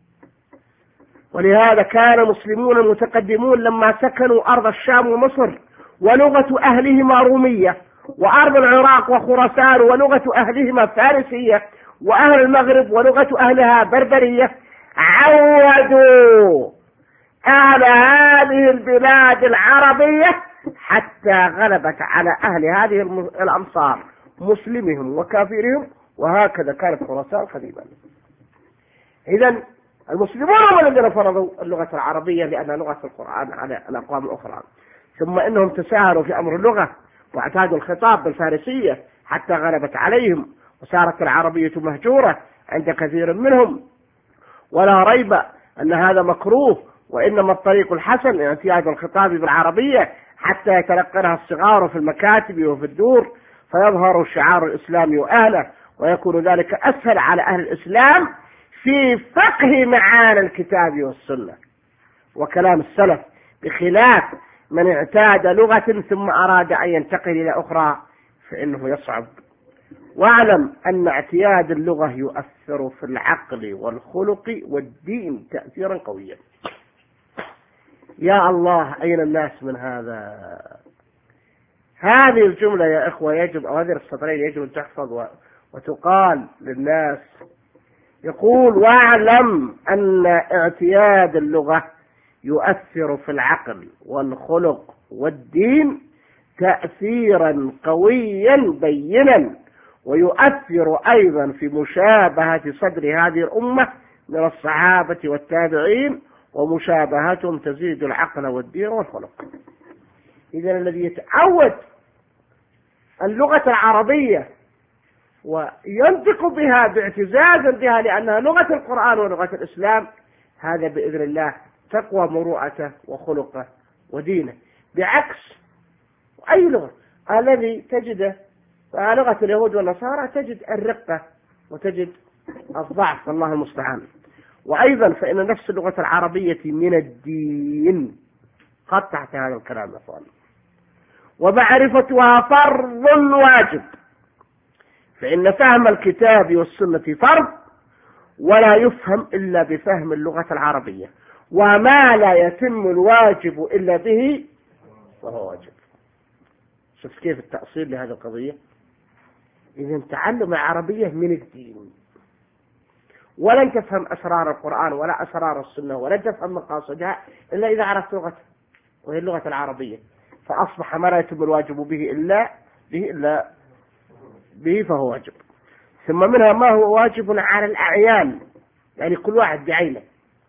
ولهذا كان المسلمون المتقدمون لما سكنوا أرض الشام ومصر ولغة أهلهما رومية، وأرض العراق وخراسان ولغة أهلهما فارسية، وأهل المغرب ولغة أهلها بربرية، عودوا أهل هذه البلاد العربية حتى غلبت على أهل هذه الأمصار مسلمهم وكافرهم، وهكذا كانت خراسان قديما. إذن المسلمون هم الذين فرضوا اللغة العربية لأنها لغة القرآن على الأقوام الأخرى، ثم إنهم تساهلوا في أمر اللغة واعتادوا الخطاب بالفارسية حتى غلبت عليهم وصارت العربية مهجورة عند كثير منهم. ولا ريب أن هذا مكروه، وإنما الطريق الحسن اعتياد الخطاب بالعربية حتى يتلقنها الصغار في المكاتب وفي الدور فيظهر شعار الإسلام وأهله، ويكون ذلك أسهل على أهل الإسلام في فقه معاني الكتاب والسنة وكلام السلف، بخلاف من اعتاد لغة ثم أراد أن ينتقل إلى أخرى فإنه يصعب. واعلم أن اعتياد اللغة يؤثر في العقل والخلق والدين تأثيرا قويا. يا الله أين الناس من هذا؟ هذه الجملة يا إخوة يجب، أو هذه السطرين يجب أن تحفظ وتقال للناس. يقول واعلم أن اعتياد اللغة يؤثر في العقل والخلق والدين تأثيرا قويا بينا، ويؤثر أيضا في مشابهة صدر هذه الأمة من الصحابة والتابعين، ومشابهتهم تزيد العقل والدين والخلق. إذن الذي يتعود اللغة العربية وينطق بها باعتزاز بها لأنها لغة القرآن ولغة الإسلام، هذا بإذن الله تقوى مروءته وخلقه ودينه، بعكس أي لغة الذي تجده لغة اليهود والنصارى تجد الرقة وتجد الضعف، والله المستعان. وأيضا فإن نفس اللغة العربية من الدين، قد تحت هذا الكلام يا أخوان، ومعرفتها فرض واجب، فإن فهم الكتاب والسنة فرض، ولا يفهم إلا بفهم اللغة العربية، وما لا يتم الواجب إلا به فهو واجب. شوف كيف التأصيل لهذه القضية. إذن تعلم العربية من الدين، ولن تفهم أسرار القرآن ولا أسرار السنة ولن تفهم مقاصدها إلا إذا عرفت لغته، وهي اللغة العربية، فأصبح ما لا يتم الواجب به إلا به إلا به فهو واجب. ثم منها ما هو واجب على الأعيان، يعني كل واحد بعينه،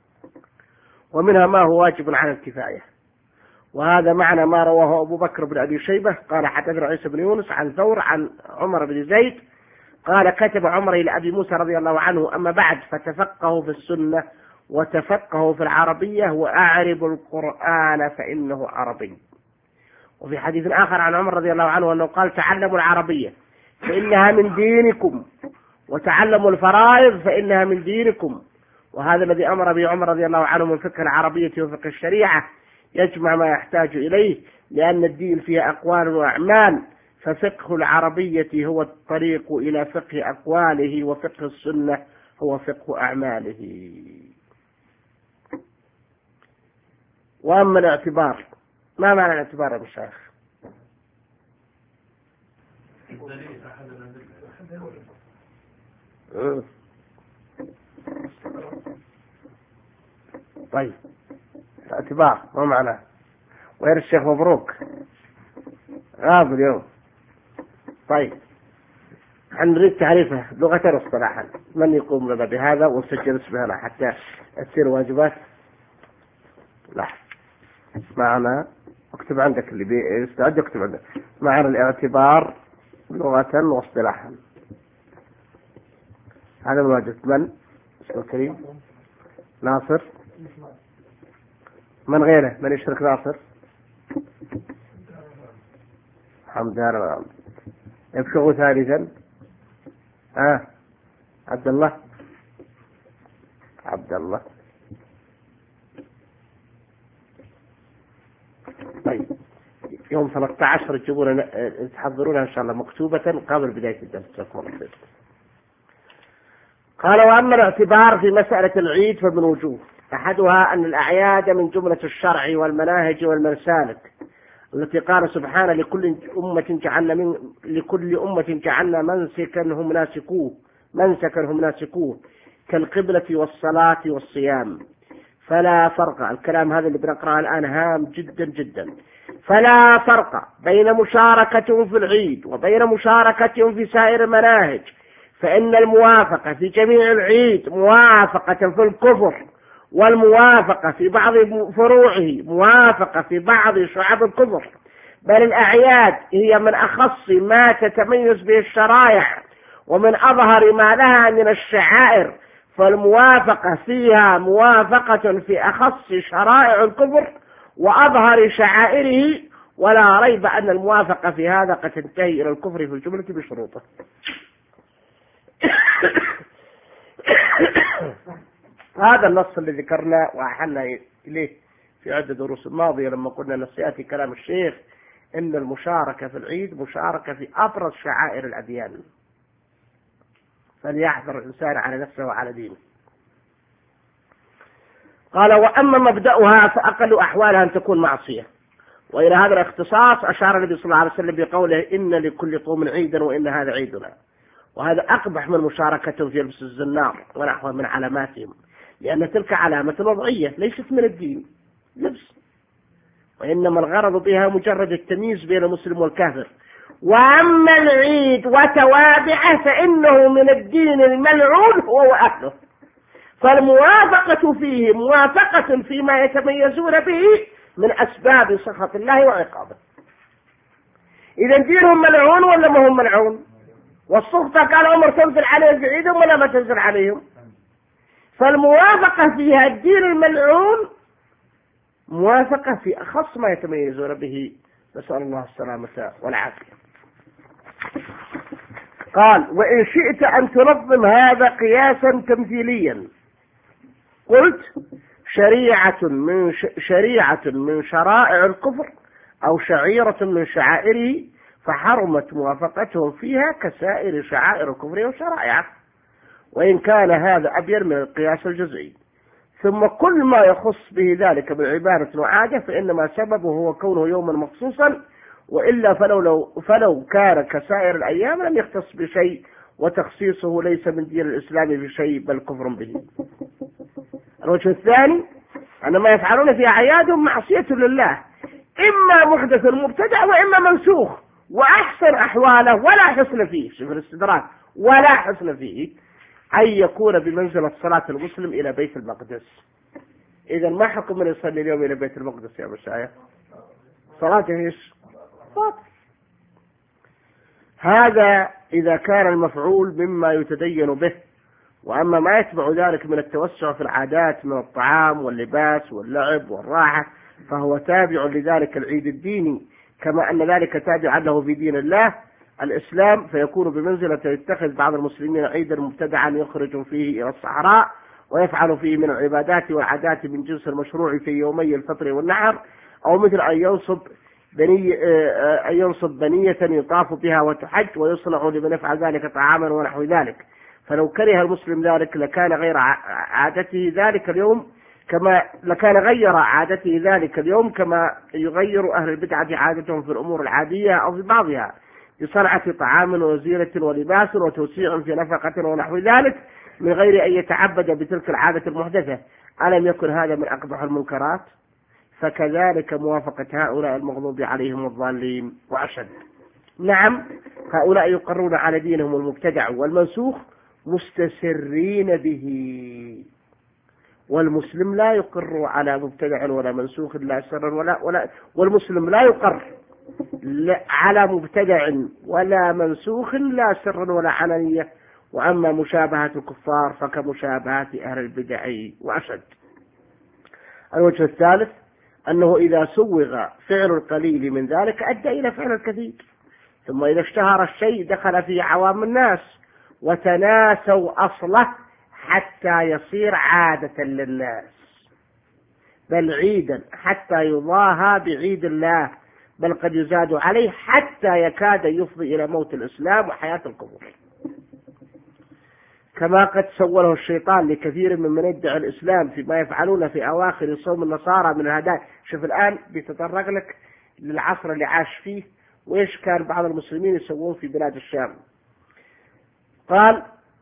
ومنها ما هو واجب على الكفاية. وهذا معنى ما رواه أبو بكر بن أبي شيبة قال حدثنا عيسى بن يونس عن ثور عن عمر بن زيد قال كتب عمر إلى أبي موسى رضي الله عنه: أما بعد فتفقهوا في السنة وتفقهوا في العربية وأعربوا القرآن فإنه عربي. وفي حديث آخر عن عمر رضي الله عنه أنه قال: تعلموا العربية فإنها من دينكم، وتعلموا الفرائض فإنها من دينكم. وهذا الذي أمر به عمر رضي الله عنه من فقه العربية وفقه الشريعة، يجمع ما يحتاج إليه، لأن الدين فيه أقوال وأعمال، ففقه العربية هو الطريق إلى فقه أقواله، وفقه السنة هو فقه أعماله. وأما الاعتبار، ما معنى الاعتبار يا مشايخ؟ طيب الاعتبار ما معناه؟ ويا الشيخ مبروك غاب اليوم. طيب نريد تعريفه لغة واصطلاحا، من يقوم لنا بهذا ونسجل اسمه هنا حتى تصير واجبات؟ لا معنا، اكتب عندك اللي بيستعد اكتب عندك معنا الاعتبار لغة واصطلاحا. هذا الواجب. من اسمه الكريم؟ ناصر. من غيره من يشترك؟ ناصر حمدان. يبشغوا ثالثا آه. عبد الله عبد الله طيب يوم ثلاثة عشر تجيبون تحضرونها إن شاء الله مكتوبة قبل بداية الدرس. قال: وأما الاعتبار في مسألة العيد فمن وجوه، أحدها أن الأعياد من جملة الشرع والمناهج والمسالك التي قال سبحانه: لكل أمة جعلنا من لكل أمة جعلنا منسكا هم ناسكوه منسكا هم ناسكوه كالقبلة والصلاة والصيام. فلا فرق، الكلام هذا اللي بنقرأه الآن هام جدا جدا، فلا فرق بين مشاركتهم في العيد وبين مشاركتهم في سائر المناهج، فإن الموافقة في جميع العيد موافقة في الكفر، والموافقة في بعض فروعه موافقة في بعض شعب الكفر، بل الأعياد هي من أخص ما تتميز به الشرائع ومن أظهر ما لها من الشعائر، فالموافقة فيها موافقة في أخص شرائع الكفر وأظهر شعائره، ولا ريب أن الموافقة في هذا قد تنتهي إلى الكفر في الجملة بشروطه. هذا النص اللي ذكرنا وأحلنا إليه في عدة دروس الماضية لما قلنا نسيأتي كلام الشيخ إن المشاركة في العيد مشاركة في أبرز شعائر الأديان، فليحذر الإنسان على نفسه وعلى دينه. قال: وأما مبدأها فأقل أحوالها أن تكون معصية. وإلى هذا الاختصاص أشار النبي صلى الله عليه وسلم بقوله: إن لكل قوم عيدا وإن هذا عيدنا. وهذا أقبح من مشاركتهم في لبس الزنار ونحوه من علاماتهم، لأن تلك علامة وضعية ليست من الدين، لبس، وإنما الغرض بها مجرد التمييز بين المسلم والكافر. وأما العيد وتوابعه فإنه من الدين الملعون هو وأهله، فالموافقة فيه موافقة فيما يتميزون به من أسباب سخط الله وعقابه. إذا دينهم ملعون ولا ما هم ملعون؟ والسخطة قال عمر تنزل عليهم في عيدهم ولا ما تنزل عليهم؟ فالموافقة فيها الدين الملعون موافقة في أخص ما يتميزون به، نسأل الله السلامة والعافية. قال: وإن شئت أن تنظم هذا قياسا تمثيليا قلت: شريعة من ش... شريعة من شرائع الكفر أو شعيرة من شعائره، فحرمت موافقتهم فيها كسائر شعائر الكفر وشرائعه، وإن كان هذا أبين من القياس الجزئي. ثم كل ما يخص به ذلك من عبادة وعادة فإنما سببه هو كونه يوما مخصوصا، وإلا فلو, لو فلو كان كسائر الأيام لم يختص بشيء، وتخصيصه ليس من دين الإسلام بشيء بل كفر به. الوجه الثاني أن ما يفعلون في أعيادهم معصية لله، إما محدث مبتدع وإما منسوخ، وأحسن أحواله ولا حسن فيه، شوف الاستدراك، ولا حسن فيه أن يكون بمنزلة صلاة المسلم إلى بيت المقدس. إذا ما حكم من يصلي اليوم إلى بيت المقدس يا أبو شايخ؟ صلاته إيش؟ صلاة. هذا إذا كان المفعول مما يتدين به. وأما ما يتبع ذلك من التوسع في العادات من الطعام واللباس واللعب والراحة فهو تابع لذلك العيد الديني، كما أن ذلك تابع له في دين الله الإسلام، فيكون بمنزلة يتخذ بعض المسلمين عيدا مبتدعا يخرج فيه إلى الصحراء ويفعل فيه من العبادات والعادات من جنس المشروع في يومي الفطر والنحر، أو مثل أن ينصب بني أن ينصب بنية يطاف بها وتحج ويصنع لمن يفعل ذلك طعاما ونحو ذلك. فلو كره المسلم ذلك لكان غير عادته ذلك اليوم كما لكان غير عادته ذلك اليوم كما يغير أهل البدعة عادتهم في الأمور العادية أو في بعضها، بصنعة طعام وزينة ولباس وتوسيع في نفقة ونحو ذلك، من غير أن يتعبد بتلك العادة المحدثة. ألم يكن هذا من أقبح المنكرات؟ فكذلك موافقة هؤلاء المغضوب عليهم الضالين وأشد. نعم، هؤلاء يقرون على دينهم المبتدع والمنسوخ مستسرين به، والمسلم لا يقر على مبتدع ولا منسوخ لا سرا ولا ولا والمسلم لا يقر على مبتدع ولا منسوخ لا سرا ولا علانية. وأما مشابهة الكفار فكمشابهة أهل البدع وأشد. الوجه الثالث أنه إذا سوغ فعل القليل من ذلك أدى إلى فعل الكثير، ثم إذا اشتهر الشيء دخل فيه عوام الناس وتناسوا أصله حتى يصير عادة للناس، بل عيدا حتى يضاهى بعيد الله، بل قد يزاد عليه حتى يكاد يفضي إلى موت الإسلام وحياة القبور، كما قد سوله الشيطان لكثير من من يدعي الإسلام فيما يفعلون في أواخر صوم النصارى من الهدايا. شوف الآن بيتطرق لك للعصر اللي عاش فيه وإيش كان بعض المسلمين يسوون في بلاد الشام. قال: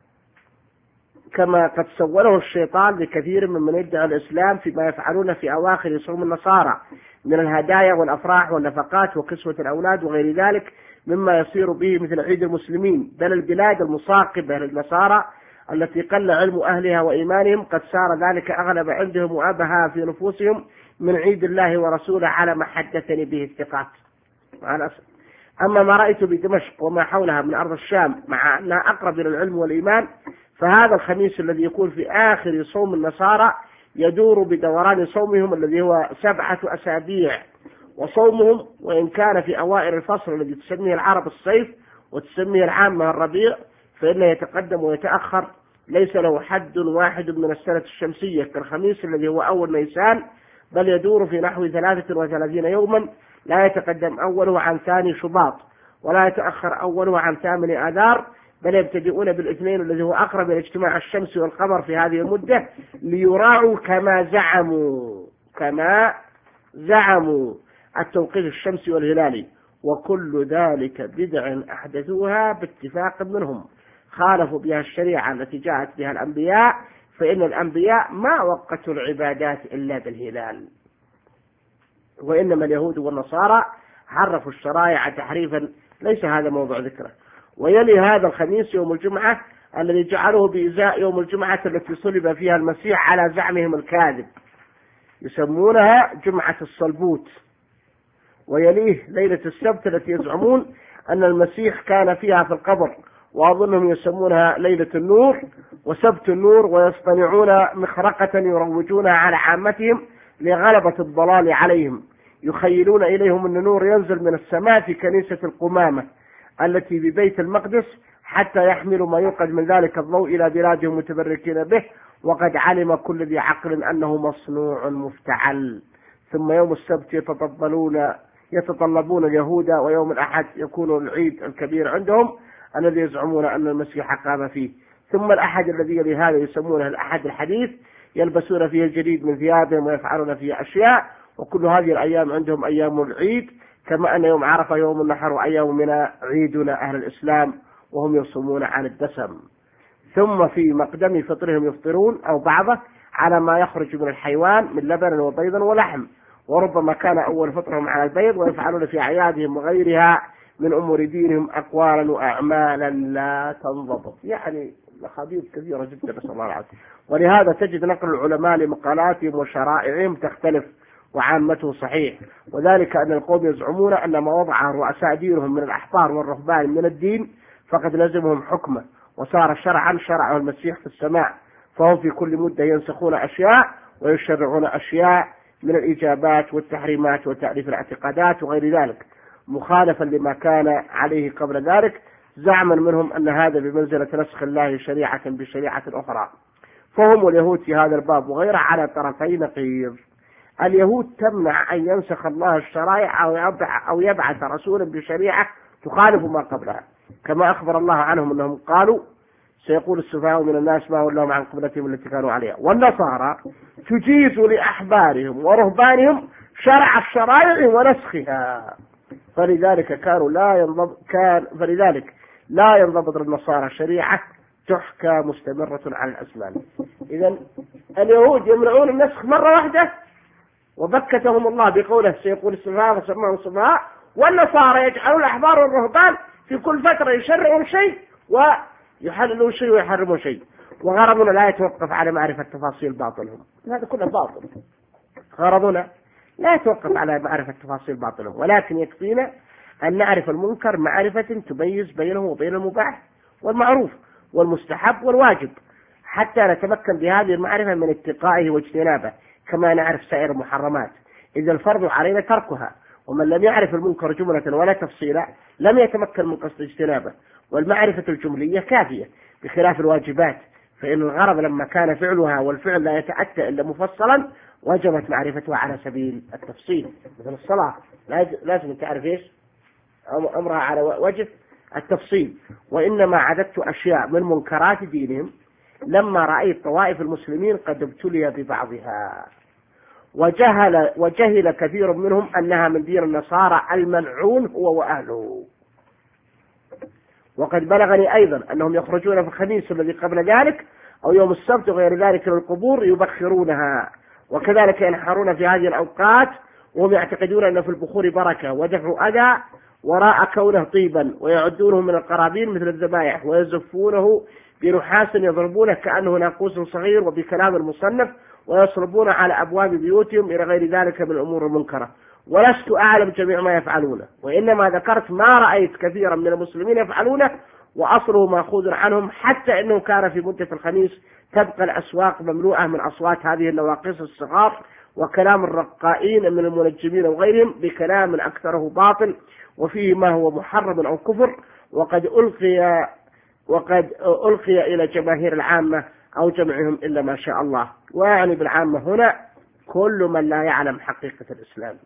كما قد سوله الشيطان لكثير من من يدعي الإسلام فيما يفعلون في أواخر صوم النصارى من الهدايا والأفراح والنفقات وكسوة الأولاد وغير ذلك مما يصير به مثل عيد المسلمين، بل البلاد المصاقبة للنصارى التي قل علم أهلها وإيمانهم قد صار ذلك أغلب عندهم وأبها في نفوسهم من عيد الله ورسوله على ما حدثني به الثقات. أما ما رأيت بدمشق وما حولها من أرض الشام مع أنها أقرب إلى العلم والإيمان، فهذا الخميس الذي يكون في آخر صوم النصارى يدور بدوران صومهم الذي هو سبعة أسابيع، وصومهم وإن كان في أوائل الفصل الذي تسميه العرب الصيف وتسميه العامة الربيع فإنه يتقدم ويتأخر، ليس له حد واحد من السنة الشمسية كالخميس الذي هو أول نيسان، بل يدور في نحو ثلاثة وثلاثين يوما، لا يتقدم أوله عن ثاني شباط ولا يتأخر أوله عن ثامن آذار، بل يبتدئون بالاثنين الذي هو أقرب إلى اجتماع الشمس والقمر في هذه المدة، ليراعوا كما زعموا كما زعموا التوقيت الشمسي والهلالي. وكل ذلك بدع أحدثوها باتفاق منهم خالفوا بها الشريعة التي جاءت بها الأنبياء، فإن الأنبياء ما وقتوا العبادات إلا بالهلال. وإنما اليهود والنصارى حرفوا الشرائع تحريفا ليس هذا موضوع ذكره. ويلي هذا الخميس يوم الجمعة الذي جعلوه بإزاء يوم الجمعة التي صلب فيها المسيح على زعمهم الكاذب، يسمونها جمعة الصلبوت. ويليه ليلة السبت التي يزعمون أن المسيح كان فيها في القبر، وأظنهم يسمونها ليلة النور وسبت النور، ويصطنعون مخرقة يروجونها على عامتهم لغلبة الضلال عليهم، يخيلون إليهم أن النور ينزل من السماء في كنيسة القمامة التي ببيت المقدس حتى يحملوا ما يوقد من ذلك الضوء إلى بلادهم متبركين به، وقد علم كل ذي عقل أنه مصنوع مفتعل. ثم يوم السبت يتطلبون يتطلبون اليهود، ويوم الأحد يكون العيد الكبير عندهم الذي يزعمون أن المسيح قام فيه. ثم الأحد الذي يلي هذا يسمونه الأحد الحديث، يلبسون فيه الجديد من ثيابهم ويفعلون فيه أشياء، وكل هذه الأيام عندهم أيام العيد، كما أن يوم عرفة يوم النحر وأيام منى عيدنا أهل الإسلام، وهم يصومون عن الدسم. ثم في مقدم فطرهم يفطرون أو بعضه على ما يخرج من الحيوان من لبن وبيض ولحم، وربما كان أول فطرهم على البيض، ويفعلون في أعيادهم وغيرها من أمور دينهم أقوالا وأعمالا لا تنضبط. يعني مخاضير كثيرة جدا نسأل الله العافية. ولهذا تجد نقل العلماء لمقالاتهم وشرائعهم تختلف، وعامته صحيح، وذلك أن القوم يزعمون أن ما وضع رؤساء دينهم من الأحبار والرهبان من الدين فقد لزمهم حكمه وصار شرعا شرعه المسيح في السماء، فهم في كل مدة ينسخون أشياء ويشرعون أشياء من الإجابات والتحريمات وتعريف الاعتقادات وغير ذلك، مخالفا لما كان عليه قبل ذلك، زعما منهم أن هذا بمنزلة نسخ الله شريعة بشريعة أخرى. فهم واليهود في هذا الباب وغيره على طرفي نقيض. اليهود تمنع أن ينسخ الله الشرائع أو يبعث رسولا بشريعة تخالف ما قبلها، كما أخبر الله عنهم أنهم قالوا سيقول السفهاء من الناس ما ولاهم عن قبلتهم التي كانوا عليها. والنصارى تجيز لأحبارهم ورهبانهم شرع الشرائع ونسخها، فلذلك كانوا لا ينضبط كان فلذلك لا ينضبط للنصارى شريعة تحكى مستمرة على الأزمان. إذن اليهود يمنعون النسخ مرة واحدة وبكتهم الله بقوله سيقول السفهاء وسمعوا السفهاء، والنصارى يجعلون الأحبار والرهبان في كل فترة يشرعون شيء ويحللون شيء ويحرمون شيء، وغرضنا لا يتوقف على معرفة تفاصيل باطلهم. هذا كله باطل. غرضنا لا يتوقف على معرفة تفاصيل باطلهم، ولكن يكفينا أن نعرف المنكر معرفة تميز بينه وبين المباح والمعروف والمستحب والواجب، حتى نتمكن بهذه المعرفة من اتقائه واجتنابه، كما نعرف سائر المحرمات. إذا الفرض علينا تركها، ومن لم يعرف المنكر جملة ولا تفصيلا لم يتمكن من قصد اجتنابه. والمعرفة الجملية كافية بخلاف الواجبات، فإن الغرض لما كان فعلها والفعل لا يتأتى إلا مفصلا وجبت معرفتها على سبيل التفصيل. مثل الصلاة لازم تعرف إيش أمرها على وجه التفصيل. وإنما عددت أشياء من منكرات دينهم لما رأيت طوائف المسلمين قد ابتلي ببعضها، وجهل, وجهل كثير منهم أنها من دين النصارى الملعون هو وأهله. وقد بلغني أيضا أنهم يخرجون في الخميس الذي قبل ذلك أو يوم السبت وغير ذلك للقبور يبخرونها، وكذلك ينحرون في هذه الأوقات وهم يعتقدون أن في البخور بركة ودفع أذى وراء كونه طيبا، ويعدونه من القرابين مثل الذبائح، ويزفونه بنحاس يضربونه كأنه ناقوس صغير وبكلام المصنف، ويصربون على أبواب بيوتهم إلى غير ذلك من الأمور المنكرة. ولست أعلم جميع ما يفعلونه، وإنما ذكرت ما رأيت كثيرا من المسلمين يفعلونه وأصله مأخوذ عنهم، حتى أنه كان في مدة الخميس تبقى الأسواق مملوءة من أصوات هذه النواقص الصغار وكلام الرقائين من المنجمين وغيرهم بكلام أكثره باطل وفيه ما هو محرم أو كفر، وقد ألقي وقد ألقي إلى جماهير العامة أو جمعهم إلا ما شاء الله. ويعني بالعامة هنا كل من لا يعلم حقيقة الإسلام،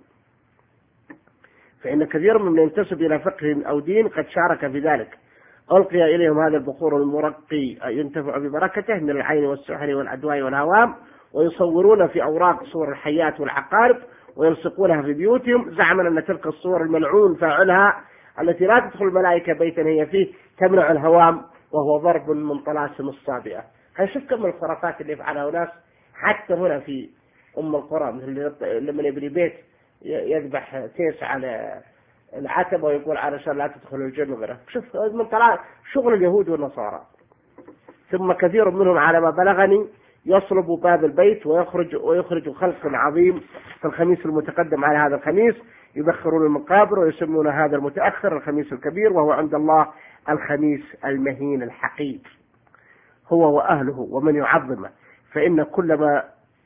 فإن كثير من ينتسب إلى فقه أو دين قد شارك في ذلك. ألقي إليهم هذا البخور المرقي ينتفع ببركته من العين والسحر والأدواء والهوام، ويصورون في أوراق صور الحيات والعقارب ويلصقونها في بيوتهم زعما أن تلك الصور الملعون فاعلها التي لا تدخل الملائكة بيتا هي فيه تمنع الهوام، وهو ضرب من طلاسم الصابئة. هنشوف كم من الخرافات اللي يفعلها ناس حتى هنا في أم القرى، مثل لما يبني بيت يذبح تيس على العتبة ويقول علشان لا تدخل الجنة غيره. شوف من طلع شغل اليهود والنصارى. ثم كثير منهم على ما بلغني يصلب باب البيت ويخرج ويخرج خلق عظيم في الخميس المتقدم على هذا الخميس، يبخرون المقابر ويسمون هذا المتأخر الخميس الكبير، وهو عند الله الخميس المهين الحقير هو وأهله ومن يعظمه، فإن كل ما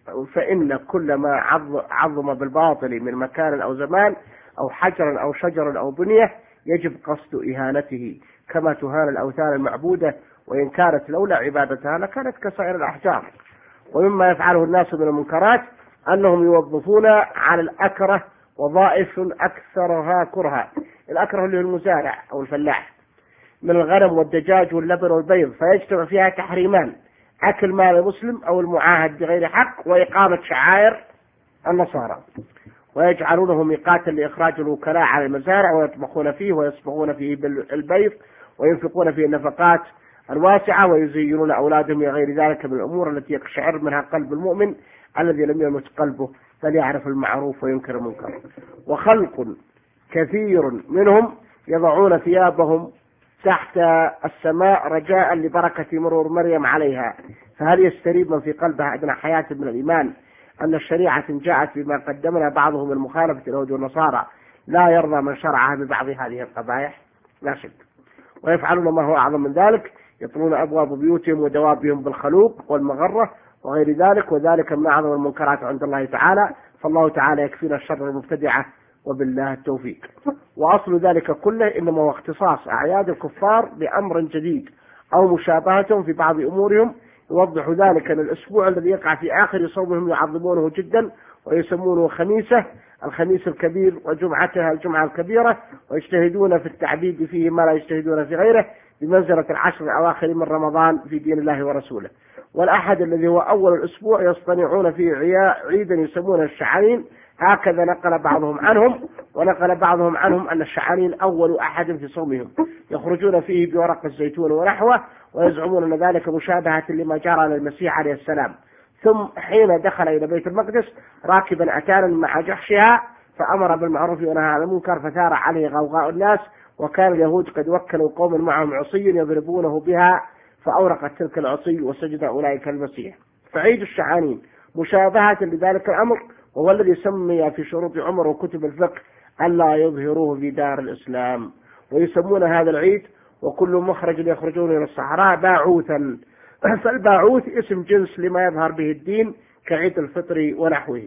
فإن كل ما عظم بالباطل من مكان أو زمان أو حجر أو شجر أو بنية يجب قصد إهانته كما تهان الأوثان المعبودة، وإن كانت لولا عبادتها لكانت كسائر الأحجار. ومما يفعله الناس من المنكرات أنهم يوظفون على الأكره وظائف أكثرها كرها. الأكره اللي هو المزارع أو الفلاح من الغنم والدجاج واللبن والبيض، فيجتمع فيها تحريمان: أكل مال المسلم أو المعاهد بغير حق، وإقامة شعائر النصارى، ويجعلونه ميقاتا لإخراج الوكلاء على المزارع ويطبخون فيه ويصبغون فيه بالبيض وينفقون فيه النفقات الواسعة ويزينون أولادهم وغير ذلك من الأمور التي يقشعر منها قلب المؤمن الذي لم يمت قلبه بل يعرف المعروف وينكر المنكر. وخلق كثير منهم يضعون ثيابهم تحت السماء رجاء لبركة مرور مريم عليها، فهل يستريب من في قلبها أدنى حياة من الإيمان أن الشريعة جاءت بما قدمنا بعضهم من مخالفة اليهود والنصارى لا يرضى من شرعها ببعض هذه القبائح؟ لا شك. ويفعلون ما هو أعظم من ذلك: يطلون أبواب بيوتهم ودوابهم بالخلوق والمغرة وغير ذلك، وذلك من أعظم المنكرات عند الله تعالى، فالله تعالى يكفينا الشر المبتدعة وبالله التوفيق. وأصل ذلك كله إنما هو اختصاص أعياد الكفار بأمر جديد أو مشابهتهم في بعض أمورهم. يوضح ذلك أن الأسبوع الذي يقع في آخر صومهم يعظمونه جدا ويسمونه خميسة الخميس الكبير وجمعتها الجمعة الكبيرة، ويجتهدون في التعبيد فيه ما لا يجتهدون في غيره بمنزلة العشر الأواخر من رمضان في دين الله ورسوله. والأحد الذي هو أول الأسبوع يصطنعون فيه عيدا يسمونه الشعانين، هكذا نقل بعضهم عنهم. ونقل بعضهم عنهم أن الشعانين أول أحد في صومهم، يخرجون فيه بورق الزيتون ونحوه، ويزعمون أن ذلك مشابهة لما جرى للمسيح عليه السلام. ثم حين دخل إلى بيت المقدس راكبا أتانا مع جحشها فأمر بالمعروف ونهى عن المنكر، فثار عليه غوغاء الناس، وكان اليهود قد وكلوا قوم معهم عصي يضربونه بها، فأورقت تلك العصي وسجد أولئك المسيح. فعيد الشعانين مشابهة لذلك الأمر، وهو الذي سمي في شروط عمر وكتب الفقه ألا يظهروه في دار الإسلام. ويسمون هذا العيد وكل مخرج يخرجون إلى الصحراء باعوثا، فالباعوث اسم جنس لما يظهر به الدين كعيد الفطر ونحوه.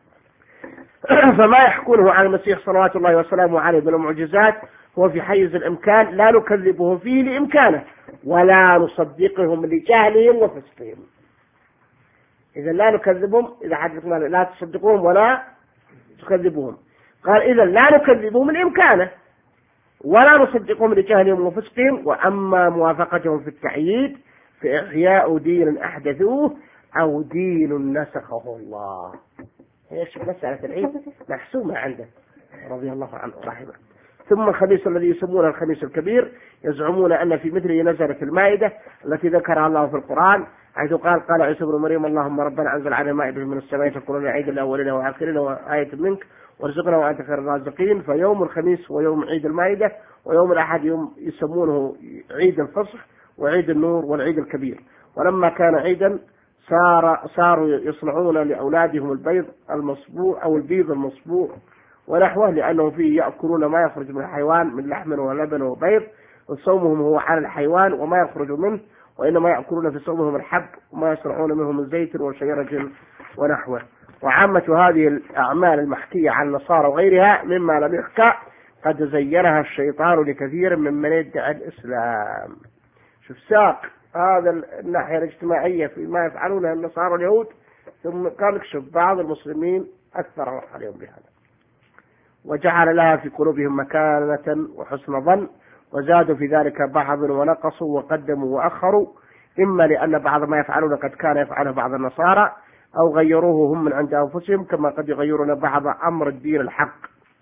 فما يحكونه عن المسيح صلوات الله وسلامه عليه من المعجزات هو في حيز الإمكان لا نكذبهم فيه لإمكانه ولا نصدقهم لجهلهم وفسقهم. إذا لا نكذبهم، إذا حدثنا لا تصدقوهم ولا تكذبوهم، قال إذا لا نكذبهم لإمكانه ولا نصدقهم لجهلهم وفسقهم. وأما موافقتهم في التعييد فإحياء دين أحدثوه أو دين نسخه الله. ايش مسألة العيد محسومة عنده رضي الله عنه رحمه. ثم الخميس الذي يسمونه الخميس الكبير يزعمون أن في مثله نزلت المائدة التي ذكرها الله في القرآن، حيث قال قال عيسى بن مريم اللهم ربنا أنزل علينا مائدة من السماء تكون عيد الأولين والآخرين وآية منك وارزقنا وأنت خير الرازقين. فيوم الخميس ويوم عيد المائدة، ويوم الأحد يوم يسمونه عيد الفصح وعيد النور والعيد الكبير. ولما كان عيدا صار صاروا يصنعون لأولادهم البيض المصبوع أو البيض المصبوع ونحوه، لأنه فيه يأكلون ما يخرج من الحيوان من لحم ولبن وبيض، وصومهم هو على الحيوان وما يخرج منه، وإنما يأكلون في صومهم الحب وما يصنعون منه من زيت وشجرة ونحوه. وعامة هذه الأعمال المحكية عن النصارى وغيرها مما لم يحكى قد زينها الشيطان لكثير ممن يدعي الإسلام. شوف ساق هذا الناحية الاجتماعية فيما يفعلونه النصارى واليهود، ثم قال اكشف بعض المسلمين أكثر عليهم بهذا، وجعل لها في قلوبهم مكانة وحسن ظن، وزادوا في ذلك بعض ونقصوا وقدموا وأخروا، إما لأن بعض ما يفعلون قد كان يفعله بعض النصارى أو غيروه هم من عند أنفسهم، كما قد يغيرون بعض أمر الدين الحق.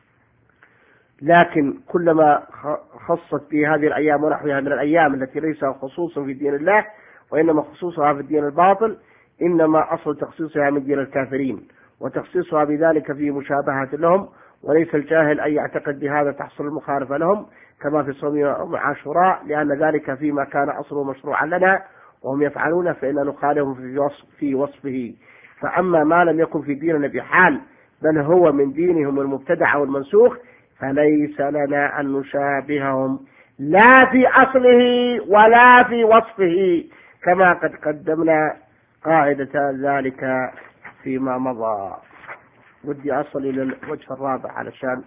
لكن كلما خصت في هذه الأيام ونحوها من الأيام التي ليس خصوصا في دين الله وإنما خصوصها في الدين الباطل، إنما أصل تخصيصها من دين الكافرين، وتخصيصها بذلك فيه مشابهة لهم، وليس الجاهل أن يعتقد بهذا تحصل المخالفة لهم كما في صوم يوم عاشوراء، لأن ذلك فيما كان أصله مشروعا لنا وهم يفعلون فإن نخالفهم في, وصف في وصفه. فأما ما لم يكن في ديننا بحال بل هو من دينهم المبتدع والمنسوخ فليس لنا أن نشابههم لا في أصله ولا في وصفه، كما قد قدمنا قاعدة ذلك فيما مضى. ودي أصل إلى الوجه الرابع علشان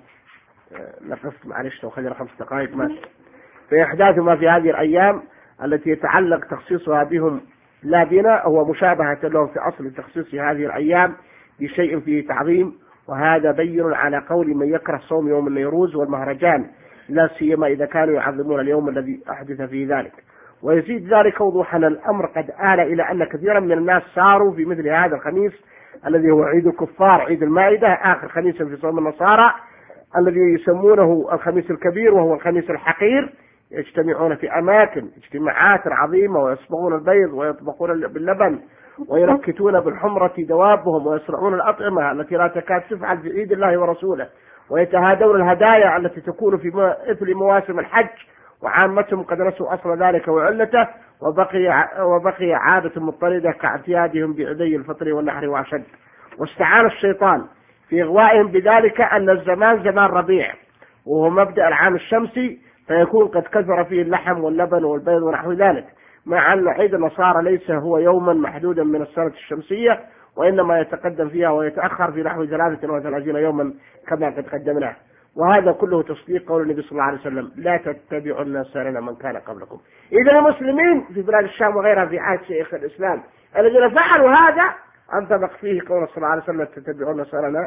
نقف، معلش لو خلينا خمس دقائق ماشي. في إحداث ما في هذه الأيام التي يتعلق تخصيصها بهم لا بنا هو مشابهة لهم في أصل تخصيص هذه الأيام بشيء فيه تعظيم، وهذا بين على قول من يكره صوم يوم النيروز والمهرجان، لا سيما إذا كانوا يعظمون اليوم الذي أحدث فيه ذلك. ويزيد ذلك وضوحا الأمر قد آل إلى أن كثيرا من الناس صاروا في مثل هذا الخميس الذي هو عيد الكفار، عيد المائدة، آخر خميس في صوم النصارى الذي يسمونه الخميس الكبير وهو الخميس الحقير، يجتمعون في أماكن اجتماعات عظيمة ويصبغون البيض ويطبخون باللبن ويركتون بالحمرة دوابهم ويصنعون الأطعمة التي لا تكاد تفعل في عيد الله ورسوله، ويتهادون الهدايا التي تكون في مثل مواسم الحج، وعامتهم قد نسوا أصل ذلك وعلته، وبقي وبقي عادة مضطردة كاعتيادهم بعيدي الفطر والنحر وأشد. واستعان الشيطان في إغوائهم بذلك أن الزمان زمان ربيع وهو مبدأ العام الشمسي، فيكون قد كثر فيه اللحم واللبن والبيض ونحو ذلك، مع أن عيد النصارى ليس هو يوما محدودا من السنة الشمسية، وإنما يتقدم فيها ويتأخر في نحو ثلاثة وثلاثين يوما كما قد قدمناه. وهذا كله تصديق قول النبي صلى الله عليه وسلم: لا تتبعوا الناس سنن من كان قبلكم. إذا المسلمين في بلاد الشام وغيرها في عهد شيخ الإسلام الذين فعلوا هذا انطبق فيه قول صلى الله عليه وسلم: تتبعون سنن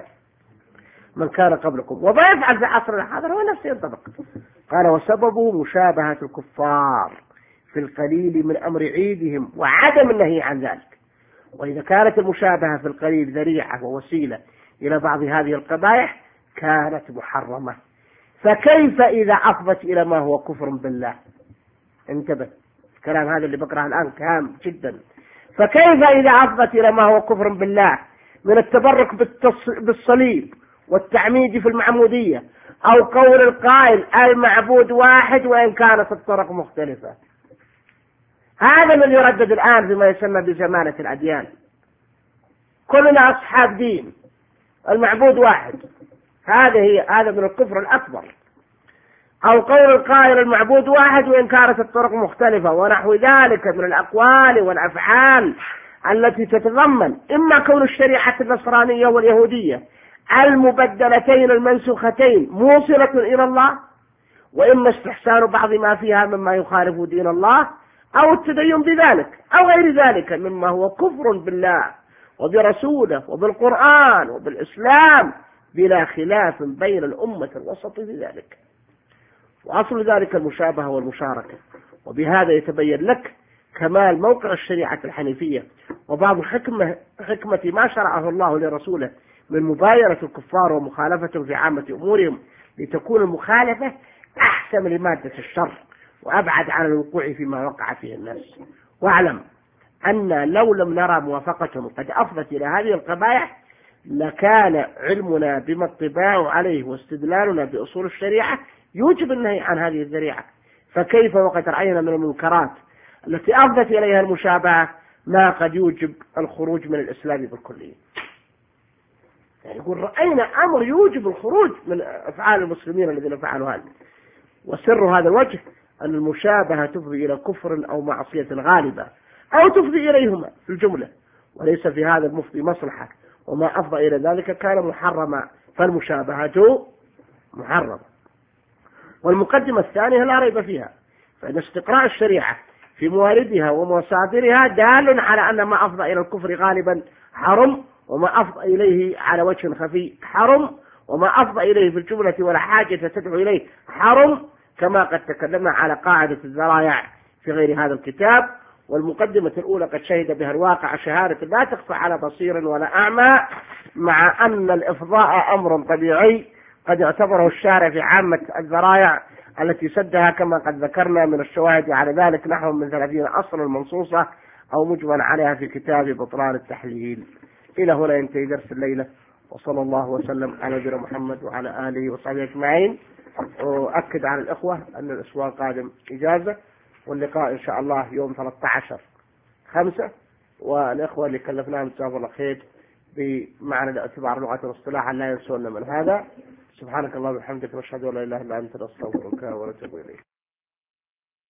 من كان قبلكم. وما يفعل في عصرنا هذا هو نفسه ينطبق. قال: وسببه مشابهة الكفار في القليل من أمر عيدهم وعدم النهي عن ذلك. وإذا كانت المشابهة في القليل ذريعة ووسيلة إلى بعض هذه القبائح كانت محرمة، فكيف إذا أفضت إلى ما هو كفر بالله؟ انتبه، الكلام هذا اللي بقرأه الآن كام جدا. فكيف إذا أفضت إلى ما هو كفر بالله من التبرك بالصليب والتعميد في المعمودية، أو قول القائل المعبود واحد وإن كانت الطرق مختلفة. هذا الذي يردد الآن فيما يسمى بزمانة الأديان. كلنا أصحاب دين، المعبود واحد، هذا هي هذا من الكفر الأكبر. أو قول القائل المعبود واحد وإن كانت الطرق مختلفة، ونحو ذلك من الأقوال والأفعال التي تتضمن إما كون الشريعة النصرانية واليهودية المبدلتين المنسوختين موصلة إلى الله، وإما استحسان بعض ما فيها مما يخالف دين الله، أو التدين بذلك أو غير ذلك مما هو كفر بالله وبرسوله وبالقرآن وبالإسلام بلا خلاف بين الأمة الوسط في ذلك. وأصل ذلك المشابهة والمشاركة. وبهذا يتبين لك كمال موقع الشريعة الحنيفية وبعض حكمة, حكمة ما شرعه الله لرسوله من مباينة الكفار ومخالفتهم في عامة أمورهم، لتكون المخالفة أحسن لمادة الشر وأبعد عن الوقوع فيما وقع فيه الناس. واعلم أن لو لم نرى موافقتهم قد أفضت إلى هذه القبائح لكان علمنا بما اطباع عليه واستدلالنا بأصول الشريعة يوجب النهي عن هذه الذريعة. فكيف وقد رأينا من المنكرات التي أفضت إليها المشابهة ما قد يوجب الخروج من الإسلام بالكلية. يعني يقول رأينا أمر يوجب الخروج من أفعال المسلمين الذين فعلوا هذا. وسر هذا الوجه أن المشابهة تفضي إلى كفر أو معصية غالبة أو تفضي إليهما في الجملة، وليس في هذا المفضي مصلحة، وما أفضى إلى ذلك كان محرما، فالمشابهة محرمة. والمقدمة الثانية لا ريب فيها، فإن استقراء الشريعة في مواردها ومصادرها دال على أن ما أفضى إلى الكفر غالبا حرم، وما أفضى إليه على وجه خفي حرم، وما أفضى إليه في الجملة ولا حاجة تدعو إليه حرم، كما قد تكلمنا على قاعدة الذرائع في غير هذا الكتاب. والمقدمة الأولى قد شهد بها الواقع شهادة لا تخفى على بصير ولا أعمى، مع أن الإفضاء أمر طبيعي قد اعتبره الشارع في عامة الذرائع التي سدها، كما قد ذكرنا من الشواهد على ذلك نحو من ثلاثين أصلا منصوصة أو مجمل عليها في كتاب بطلان التحليل. إلى هنا ينتهي درس الليلة، وصلى الله وسلم على نبينا محمد وعلى آله وصحبه أجمعين. وأكد على الإخوة أن الأسبوع القادم إجازة، واللقاء إن شاء الله يوم ثلاثة عشر خمسة. والإخوة اللي كلفناهم جزاهم الله خير بمعنى الاعتبار لغة واصطلاحا لا ينسون من هذا. سبحانك اللهم وبحمدك، نشهد أن لا إله إلا أنت، نستغفرك ونتوب إليك.